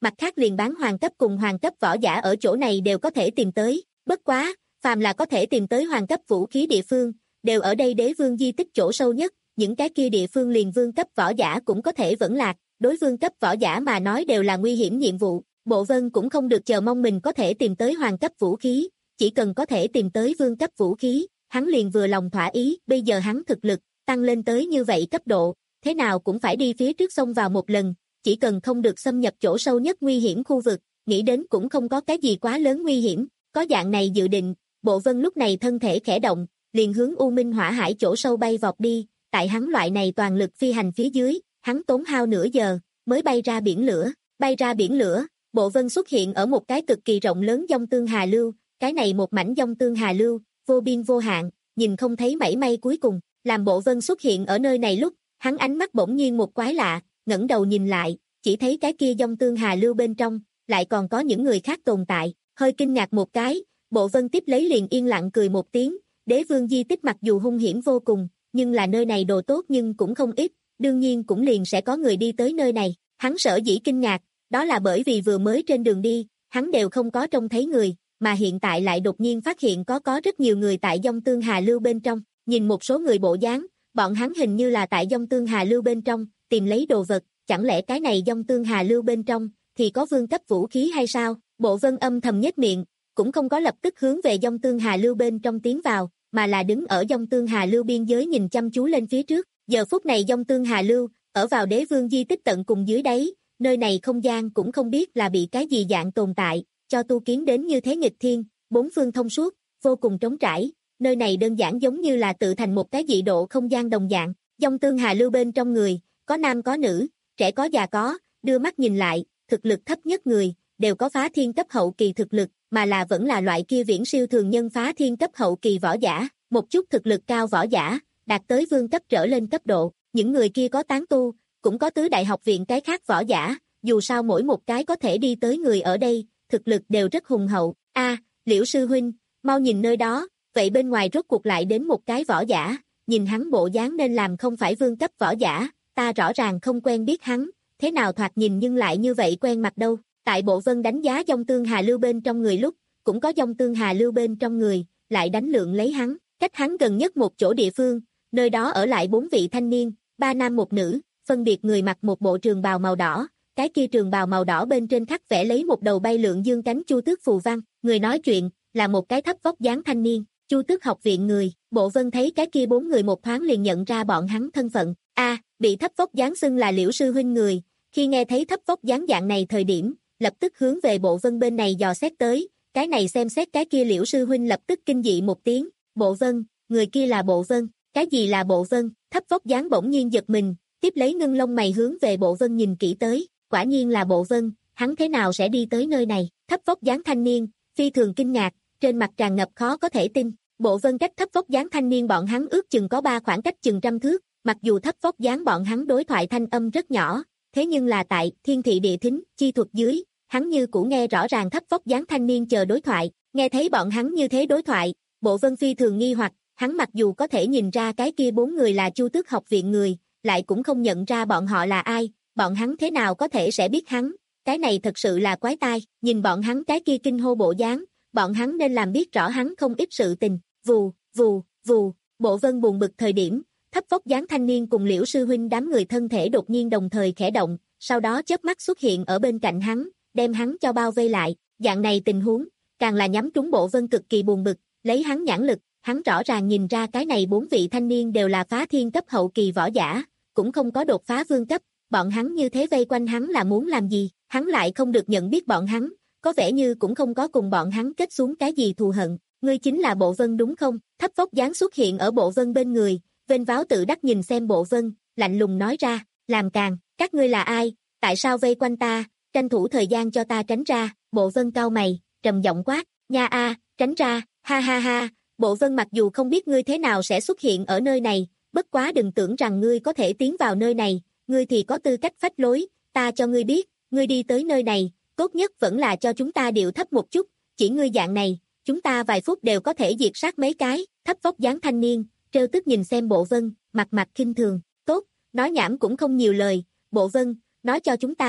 Speaker 2: mặt khác liền bán hoàng cấp cùng hoàng cấp võ giả ở chỗ này đều có thể tìm tới, bất quá, phàm là có thể tìm tới hoàng cấp vũ khí địa phương, đều ở đây đế vương di tích chỗ sâu nhất, những cái kia địa phương liền vương cấp võ giả cũng có thể vẫn lạc, đối vương cấp võ giả mà nói đều là nguy hiểm nhiệm vụ, Bộ Vân cũng không được chờ mong mình có thể tìm tới hoàng cấp vũ khí, chỉ cần có thể tìm tới vương cấp vũ khí, hắn liền vừa lòng thỏa ý, bây giờ hắn thực lực tăng lên tới như vậy cấp độ, thế nào cũng phải đi phía trước xông vào một lần, chỉ cần không được xâm nhập chỗ sâu nhất nguy hiểm khu vực, nghĩ đến cũng không có cái gì quá lớn nguy hiểm, có dạng này dự định, Bộ Vân lúc này thân thể khẽ động, liền hướng U Minh Hỏa Hải chỗ sâu bay vọt đi, tại hắn loại này toàn lực phi hành phía dưới, hắn tốn hao nửa giờ, mới bay ra biển lửa, bay ra biển lửa, Bộ Vân xuất hiện ở một cái cực kỳ rộng lớn dòng tương hà lưu, cái này một mảnh dòng tương hà lưu, vô biên vô hạn, nhìn không thấy mảy may cuối cùng, làm Bộ Vân xuất hiện ở nơi này lúc, hắn ánh mắt bỗng nhiên một quái lạ, ngẩng đầu nhìn lại, chỉ thấy cái kia dòng tương hà lưu bên trong, lại còn có những người khác tồn tại, hơi kinh ngạc một cái, Bộ Vân tiếp lấy liền yên lặng cười một tiếng, đế vương di tích mặc dù hung hiểm vô cùng, nhưng là nơi này đồ tốt nhưng cũng không ít, đương nhiên cũng liền sẽ có người đi tới nơi này, hắn sở dĩ kinh ngạc, đó là bởi vì vừa mới trên đường đi, hắn đều không có trông thấy người, mà hiện tại lại đột nhiên phát hiện có có rất nhiều người tại dòng tương hà lưu bên trong, nhìn một số người bộ dáng, bọn hắn hình như là tại dòng tương hà lưu bên trong, tìm lấy đồ vật, chẳng lẽ cái này dòng tương hà lưu bên trong, thì có vương cấp vũ khí hay sao? Bộ Vân âm thầm nhếch miệng, cũng không có lập tức hướng về dòng tương hà lưu bên trong tiến vào, mà là đứng ở dòng tương hà lưu biên giới nhìn chăm chú lên phía trước, giờ phút này dòng tương hà lưu, ở vào đế vương di tích tận cùng dưới đáy, nơi này không gian cũng không biết là bị cái gì dạng tồn tại, cho tu kiến đến như thế nghịch thiên, bốn phương thông suốt, vô cùng trống trải, nơi này đơn giản giống như là tự thành một cái dị độ không gian đồng dạng, dòng tương hà lưu bên trong người, có nam có nữ, trẻ có già có, đưa mắt nhìn lại, thực lực thấp nhất người, đều có phá thiên cấp hậu kỳ thực lực, mà là vẫn là loại kia viễn siêu thường nhân phá thiên cấp hậu kỳ võ giả, một chút thực lực cao võ giả, đạt tới vương cấp trở lên cấp độ, những người kia có tán tu, cũng có tứ đại học viện cái khác võ giả, dù sao mỗi một cái có thể đi tới người ở đây, thực lực đều rất hùng hậu, a Liễu sư huynh, mau nhìn nơi đó, vậy bên ngoài rốt cuộc lại đến một cái võ giả, nhìn hắn bộ dáng nên làm không phải vương cấp võ giả, ta rõ ràng không quen biết hắn, thế nào thoạt nhìn nhưng lại như vậy quen mặt đâu, tại Bộ Vân đánh giá dòng tương hà lưu bên trong người lúc, cũng có dòng tương hà lưu bên trong người, lại đánh lượng lấy hắn, cách hắn gần nhất một chỗ địa phương, nơi đó ở lại bốn vị thanh niên, ba nam một nữ, phân biệt người mặc một bộ trường bào màu đỏ, cái kia trường bào màu đỏ bên trên khắc vẽ lấy một đầu bay lượn dương cánh chu tước phù văn, người nói chuyện, là một cái thấp vóc dáng thanh niên, chu tước học viện người, Bộ Vân thấy cái kia bốn người một thoáng liền nhận ra bọn hắn thân phận, a bị thấp vóc dáng xưng là Liễu sư huynh người, khi nghe thấy thấp vóc dáng dạng này thời điểm, lập tức hướng về Bộ Vân bên này dò xét tới, cái này xem xét cái kia Liễu sư huynh lập tức kinh dị một tiếng, Bộ Vân, người kia là Bộ Vân, cái gì là Bộ Vân, thấp vóc dáng bỗng nhiên giật mình, tiếp lấy ngưng lông mày hướng về Bộ Vân nhìn kỹ tới, quả nhiên là Bộ Vân, hắn thế nào sẽ đi tới nơi này, thấp vóc dáng thanh niên, phi thường kinh ngạc, trên mặt tràn ngập khó có thể tin, Bộ Vân cách thấp vóc dáng thanh niên bọn hắn ước chừng có ba khoảng cách chừng trăm thước, mặc dù thấp vóc dáng bọn hắn đối thoại thanh âm rất nhỏ, thế nhưng là tại thiên thị địa thính, chi thuật dưới, hắn như cũ nghe rõ ràng thấp vóc dáng thanh niên chờ đối thoại, nghe thấy bọn hắn như thế đối thoại, Bộ Vân phi thường nghi hoặc, hắn mặc dù có thể nhìn ra cái kia bốn người là Chu Tước học viện người, lại cũng không nhận ra bọn họ là ai, bọn hắn thế nào có thể sẽ biết hắn, cái này thật sự là quái tai, nhìn bọn hắn cái kia kinh hô bộ dáng, bọn hắn nên làm biết rõ hắn không ít sự tình, vù, vù, vù, Bộ Vân buồn bực thời điểm, thấp vóc dáng thanh niên cùng Liễu sư huynh đám người thân thể đột nhiên đồng thời khẽ động, sau đó chớp mắt xuất hiện ở bên cạnh hắn, đem hắn cho bao vây lại, dạng này tình huống, càng là nhắm trúng Bộ Vân cực kỳ buồn bực, lấy hắn nhãn lực, hắn rõ ràng nhìn ra cái này bốn vị thanh niên đều là phá thiên cấp hậu kỳ võ giả, cũng không có đột phá vương cấp, bọn hắn như thế vây quanh hắn là muốn làm gì, hắn lại không được nhận biết bọn hắn, có vẻ như cũng không có cùng bọn hắn kết xuống cái gì thù hận, ngươi chính là Bộ Vân đúng không, thấp vóc dáng xuất hiện ở Bộ Vân bên người, vênh váo tự đắc nhìn xem Bộ Vân, lạnh lùng nói ra, làm càn, các ngươi là ai, tại sao vây quanh ta, tranh thủ thời gian cho ta tránh ra, Bộ Vân cau mày, trầm giọng quát, nha a, tránh ra, ha ha ha, Bộ Vân mặc dù không biết ngươi thế nào sẽ xuất hiện ở nơi này, bất quá đừng tưởng rằng ngươi có thể tiến vào nơi này, ngươi thì có tư cách phách lối, ta cho ngươi biết, ngươi đi tới nơi này, tốt nhất vẫn là cho chúng ta điệu thấp một chút, chỉ ngươi dạng này, chúng ta vài phút đều có thể diệt sát mấy cái, thấp vóc dáng thanh niên, trêu tức nhìn xem Bộ Vân, mặt mặt khinh thường, tốt, nói nhảm cũng không nhiều lời, Bộ Vân, nói cho chúng ta,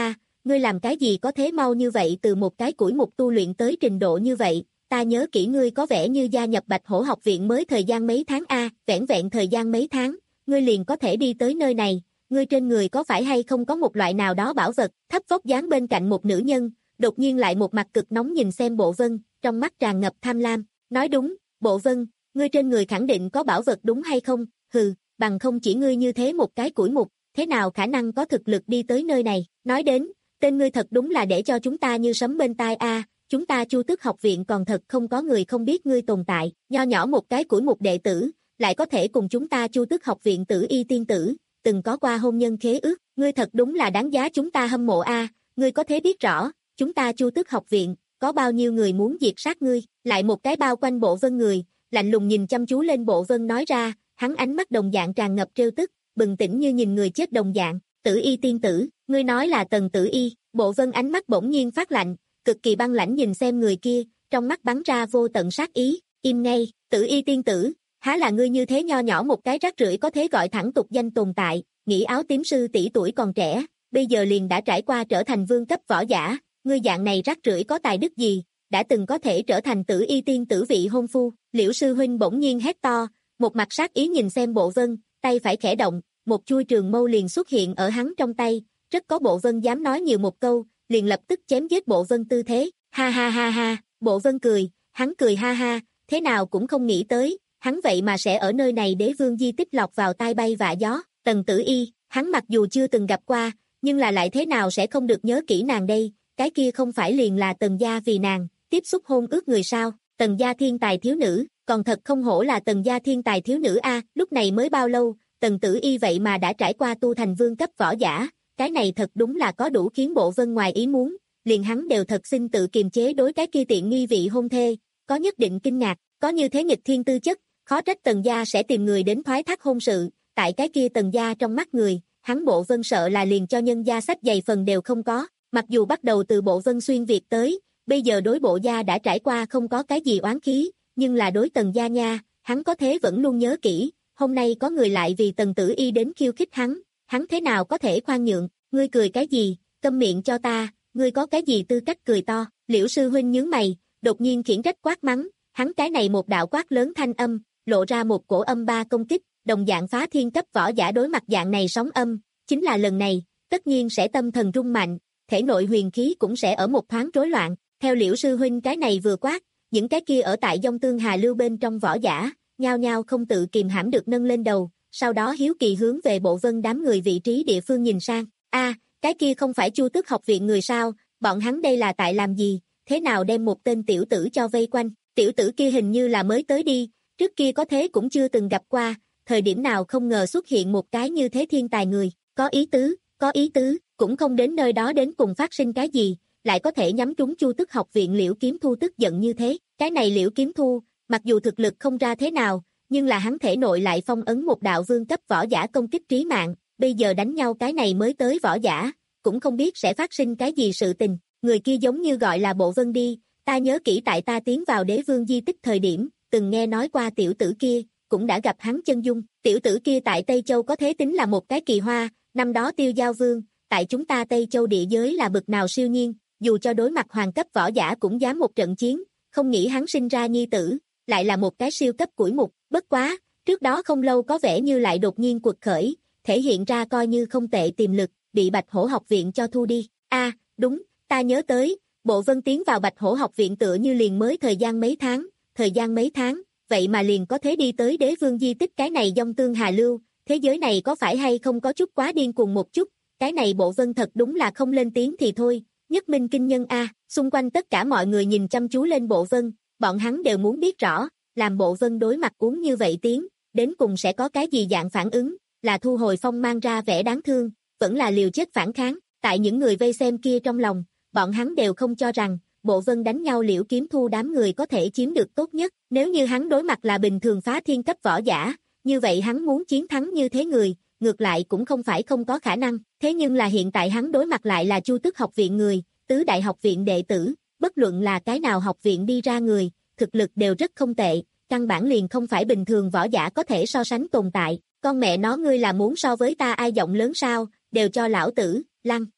Speaker 2: ngươi làm cái gì có thế mau như vậy từ một cái củi mục tu luyện tới trình độ như vậy, ta nhớ kỹ ngươi có vẻ như gia nhập Bạch Hổ học viện mới thời gian mấy tháng a, vẻn vẹn thời gian mấy tháng, ngươi liền có thể đi tới nơi này, ngươi trên người có phải hay không có một loại nào đó bảo vật, thấp vóc dáng bên cạnh một nữ nhân, đột nhiên lại một mặt cực nóng nhìn xem Bộ Vân, trong mắt tràn ngập tham lam, nói đúng, Bộ Vân, ngươi trên người khẳng định có bảo vật đúng hay không, hừ, bằng không chỉ ngươi như thế một cái củi mục, thế nào khả năng có thực lực đi tới nơi này, nói đến, tên ngươi thật đúng là để cho chúng ta như sấm bên tai a, chúng ta Chu Tước học viện còn thật không có người không biết ngươi tồn tại, nho nhỏ một cái củi mục đệ tử, lại có thể cùng chúng ta Chu Tước học viện Tử Y tiên tử, từng có qua hôn nhân khế ước, ngươi thật đúng là đáng giá chúng ta hâm mộ a, ngươi có thể biết rõ, chúng ta Chu Tước học viện, có bao nhiêu người muốn diệt sát ngươi, lại một cái bao quanh Bộ Vân người, lạnh lùng nhìn chăm chú lên Bộ Vân nói ra, hắn ánh mắt đồng dạng tràn ngập trêu tức, bừng tỉnh như nhìn người chết đồng dạng, Tử Y tiên tử, ngươi nói là Tần Tử Y, Bộ Vân ánh mắt bỗng nhiên phát lạnh, cực kỳ băng lãnh nhìn xem người kia, trong mắt bắn ra vô tận sát ý, im ngay, Tử Y tiên tử, há là ngươi như thế nho nhỏ một cái rác rưởi có thế gọi thẳng tục danh tồn tại, nghĩ áo tím sư tỷ tuổi còn trẻ, bây giờ liền đã trải qua trở thành vương cấp võ giả, ngươi dạng này rác rưởi có tài đức gì, đã từng có thể trở thành Tử Y tiên tử vị hôn phu, Liễu sư huynh bỗng nhiên hét to, một mặt sát ý nhìn xem Bộ Vân, tay phải khẽ động, một chuôi trường mâu liền xuất hiện ở hắn trong tay, rất có Bộ Vân dám nói nhiều một câu, liền lập tức chém giết Bộ Vân tư thế, ha ha ha ha, Bộ Vân cười, hắn cười ha ha, thế nào cũng không nghĩ tới, hắn vậy mà sẽ ở nơi này Đế Vương di tích lọt vào tai bay vạ gió, Tần Tử Y, hắn mặc dù chưa từng gặp qua, nhưng là lại thế nào sẽ không được nhớ kỹ nàng đây, cái kia không phải liền là Tần gia vì nàng, tiếp xúc hôn ước người sao, Tần gia thiên tài thiếu nữ, còn thật không hổ là Tần gia thiên tài thiếu nữ a, lúc này mới bao lâu, Tần Tử Y vậy mà đã trải qua tu thành vương cấp võ giả, cái này thật đúng là có đủ khiến Bộ Vân ngoài ý muốn, liền hắn đều thật xin tự kiềm chế đối cái kia tiện nghi vị hôn thê, có nhất định kinh ngạc, có như thế nghịch thiên tư chất, khó trách Tần gia sẽ tìm người đến thoái thác hôn sự, tại cái kia Tần gia trong mắt người, hắn Bộ Vân sợ là liền cho nhân gia sách dày phần đều không có, mặc dù bắt đầu từ Bộ Vân xuyên Việt tới, bây giờ đối Bộ gia đã trải qua không có cái gì oán khí, nhưng là đối Tần gia nha, hắn có thế vẫn luôn nhớ kỹ, hôm nay có người lại vì Tần Tử Y đến khiêu khích hắn, hắn thế nào có thể khoan nhượng, ngươi cười cái gì, câm miệng cho ta, ngươi có cái gì tư cách cười to, Liễu sư huynh nhướng mày, đột nhiên khiển trách quát mắng, hắn cái này một đạo quát lớn thanh âm, lộ ra một cổ âm ba công kích, đồng dạng phá thiên cấp võ giả đối mặt dạng này sóng âm, chính là lần này, tất nhiên sẽ tâm thần rung mạnh, thể nội huyền khí cũng sẽ ở một thoáng rối loạn, theo Liễu sư huynh cái này vừa quát, những cái kia ở tại Dông Tương Hà Lưu bên trong võ giả, nhao nhao không tự kìm hãm được nâng lên đầu, sau đó hiếu kỳ hướng về Bộ Vân đám người vị trí địa phương nhìn sang, a, cái kia không phải Chu Tước học viện người sao, bọn hắn đây là tại làm gì, thế nào đem một tên tiểu tử cho vây quanh, tiểu tử kia hình như là mới tới đi, trước kia có thế cũng chưa từng gặp qua, thời điểm nào không ngờ xuất hiện một cái như thế thiên tài người, có ý tứ, có ý tứ, cũng không đến nơi đó đến cùng phát sinh cái gì, lại có thể nhắm trúng Chu Tước học viện Liễu Kiếm Thu tức giận như thế, cái này Liễu Kiếm Thu, mặc dù thực lực không ra thế nào, nhưng là hắn thể nội lại phong ấn một đạo vương cấp võ giả công kích trí mạng, bây giờ đánh nhau cái này mới tới võ giả, cũng không biết sẽ phát sinh cái gì sự tình, người kia giống như gọi là Bộ Vân đi, ta nhớ kỹ tại ta tiến vào Đế Vương di tích thời điểm, từng nghe nói qua tiểu tử kia, cũng đã gặp hắn chân dung, tiểu tử kia tại Tây Châu có thế tính là một cái kỳ hoa, năm đó Tiêu Giao Vương, tại chúng ta Tây Châu địa giới là bực nào siêu nhiên, dù cho đối mặt hoàng cấp võ giả cũng dám một trận chiến, không nghĩ hắn sinh ra nhi tử, lại là một cái siêu cấp củi mục, bất quá, trước đó không lâu có vẻ như lại đột nhiên quật khởi, thể hiện ra coi như không tệ tiềm lực, bị Bạch Hổ học viện cho thu đi, a, đúng, ta nhớ tới, Bộ Vân tiến vào Bạch Hổ học viện tựa như liền mới thời gian mấy tháng, thời gian mấy tháng, vậy mà liền có thế đi tới Đế Vương di tích cái này Dông Tương Hà Lưu, thế giới này có phải hay không có chút quá điên cuồng một chút, cái này Bộ Vân thật đúng là không lên tiếng thì thôi, nhất minh kinh nhân a, xung quanh tất cả mọi người nhìn chăm chú lên Bộ Vân, bọn hắn đều muốn biết rõ, làm Bộ Vân đối mặt uống như vậy tiếng, đến cùng sẽ có cái gì dạng phản ứng, là thu hồi phong mang ra vẻ đáng thương, vẫn là liều chết phản kháng, tại những người vây xem kia trong lòng, bọn hắn đều không cho rằng, Bộ Vân đánh nhau Liễu Kiếm Thu đám người có thể chiếm được tốt nhất, nếu như hắn đối mặt là bình thường phá thiên cấp võ giả, như vậy hắn muốn chiến thắng như thế người, ngược lại cũng không phải không có khả năng, thế nhưng là hiện tại hắn đối mặt lại là Chu Tước học viện người, tứ đại học viện đệ tử, bất luận là cái nào học viện đi ra người, thực lực đều rất không tệ, căn bản liền không phải bình thường võ giả có thể so sánh tồn tại, con mẹ nó ngươi là muốn so với ta ai giọng lớn sao, đều cho lão tử, lăn,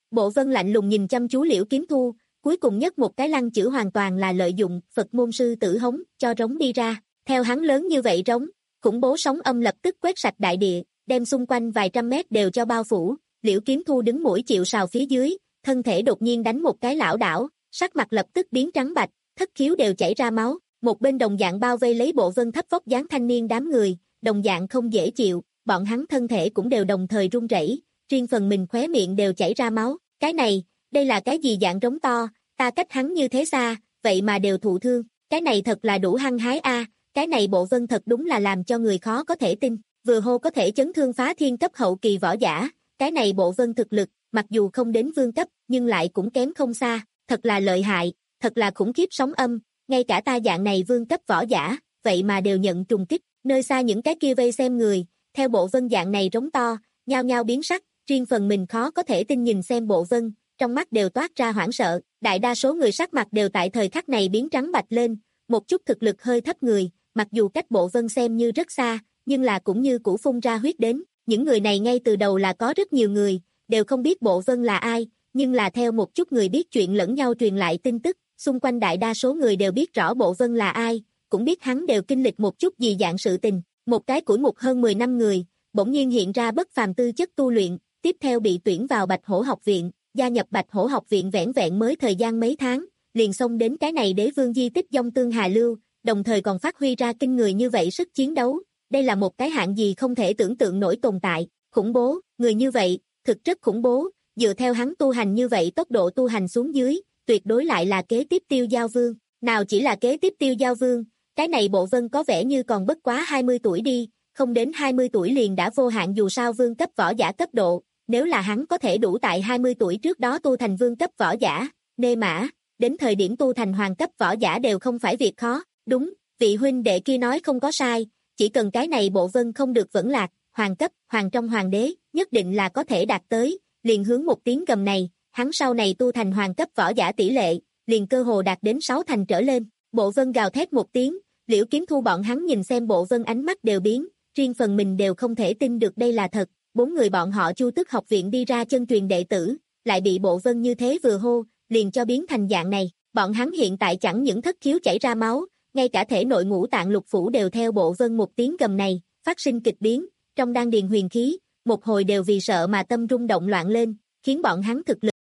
Speaker 2: Bộ Vân lạnh lùng nhìn chăm chú Liễu Kiếm Thu, cuối cùng nhất một cái lăng chữ hoàn toàn là lợi dụng Phật môn sư tử hống cho rống đi ra. Theo hắn lớn như vậy rống, khủng bố sóng âm lập tức quét sạch đại địa, đem xung quanh vài trăm mét đều cho bao phủ. Liễu Kiếm Thu đứng mũi chịu sào phía dưới, thân thể đột nhiên đánh một cái lảo đảo, sắc mặt lập tức biến trắng bạch, thất khiếu đều chảy ra máu. Một bên đồng dạng bao vây lấy Bộ Vân thấp vóc dáng thanh niên đám người, đồng dạng không dễ chịu, bọn hắn thân thể cũng đều đồng thời run rẩy, riêng phần mình khóe miệng đều chảy ra máu. Cái này, đây là cái gì dạng rống to, ta cách hắn như thế xa, vậy mà đều thụ thương, cái này thật là đủ hăng hái a, cái này Bộ Vân thật đúng là làm cho người khó có thể tin, vừa hô có thể chấn thương phá thiên cấp hậu kỳ võ giả, cái này Bộ Vân thực lực, mặc dù không đến vương cấp, nhưng lại cũng kém không xa, thật là lợi hại, thật là khủng khiếp sóng âm, ngay cả ta dạng này vương cấp võ giả, vậy mà đều nhận trùng kích, nơi xa những cái kia vây xem người, theo Bộ Vân dạng này rống to, nhao nhao biến sắc, riêng phần mình khó có thể tin nhìn xem Bộ Vân, trong mắt đều toát ra hoảng sợ, đại đa số người sắc mặt đều tại thời khắc này biến trắng bạch lên, một chút thực lực hơi thấp người, mặc dù cách Bộ Vân xem như rất xa, nhưng là cũng như cũ phun ra huyết đến, những người này ngay từ đầu là có rất nhiều người, đều không biết Bộ Vân là ai, nhưng là theo một chút người biết chuyện lẫn nhau truyền lại tin tức, xung quanh đại đa số người đều biết rõ Bộ Vân là ai, cũng biết hắn đều kinh lịch một chút gì dạng sự tình, một cái củi mục hơn mười năm người, bỗng nhiên hiện ra bất phàm tư chất tu luyện, tiếp theo bị tuyển vào Bạch Hổ học viện, gia nhập Bạch Hổ học viện vẻn vẹn mới thời gian mấy tháng, liền xông đến cái này đế vương di tích dông tương hà lưu, đồng thời còn phát huy ra kinh người như vậy sức chiến đấu, đây là một cái hạng gì không thể tưởng tượng nổi tồn tại, khủng bố, người như vậy, thực rất khủng bố, dựa theo hắn tu hành như vậy tốc độ tu hành xuống dưới, tuyệt đối lại là kế tiếp Tiêu Giao Vương, nào chỉ là kế tiếp Tiêu Giao Vương, cái này Bộ Vân có vẻ như còn bất quá hai mươi tuổi đi, không đến hai mươi tuổi liền đã vô hạn dù sao vương cấp võ giả cấp độ, nếu là hắn có thể đủ tại hai mươi tuổi trước đó tu thành vương cấp võ giả, nê mã, đến thời điểm tu thành hoàng cấp võ giả đều không phải việc khó, đúng, vị huynh đệ kia nói không có sai, chỉ cần cái này Bộ Vân không được vẫn lạc, hoàng cấp, hoàng trong hoàng đế, nhất định là có thể đạt tới, liền hướng một tiếng gầm này, hắn sau này tu thành hoàng cấp võ giả tỷ lệ, liền cơ hồ đạt đến sáu thành trở lên, Bộ Vân gào thét một tiếng, Liễu Kiếm Thu bọn hắn nhìn xem Bộ Vân ánh mắt đều biến, riêng phần mình đều không thể tin được đây là thật, bốn người bọn họ Chu Tước học viện đi ra chân truyền đệ tử, lại bị Bộ Vân như thế vừa hô, liền cho biến thành dạng này, bọn hắn hiện tại chẳng những thất khiếu chảy ra máu, ngay cả thể nội ngũ tạng lục phủ đều theo Bộ Vân một tiếng gầm này, phát sinh kịch biến, trong đan điền huyền khí, một hồi đều vì sợ mà tâm rung động loạn lên, khiến bọn hắn thực lực.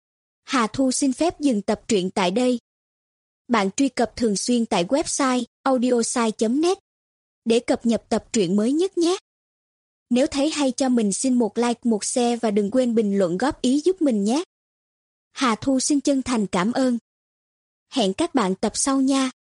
Speaker 3: Hà Thu xin phép dừng tập truyện tại đây. Bạn truy cập thường xuyên tại website audiosai chấm net để cập nhật tập truyện mới nhất nhé. Nếu thấy hay cho mình xin một like, một share và đừng quên bình luận góp ý giúp mình nhé. Hà Thu xin chân thành cảm ơn. Hẹn các bạn tập sau nha.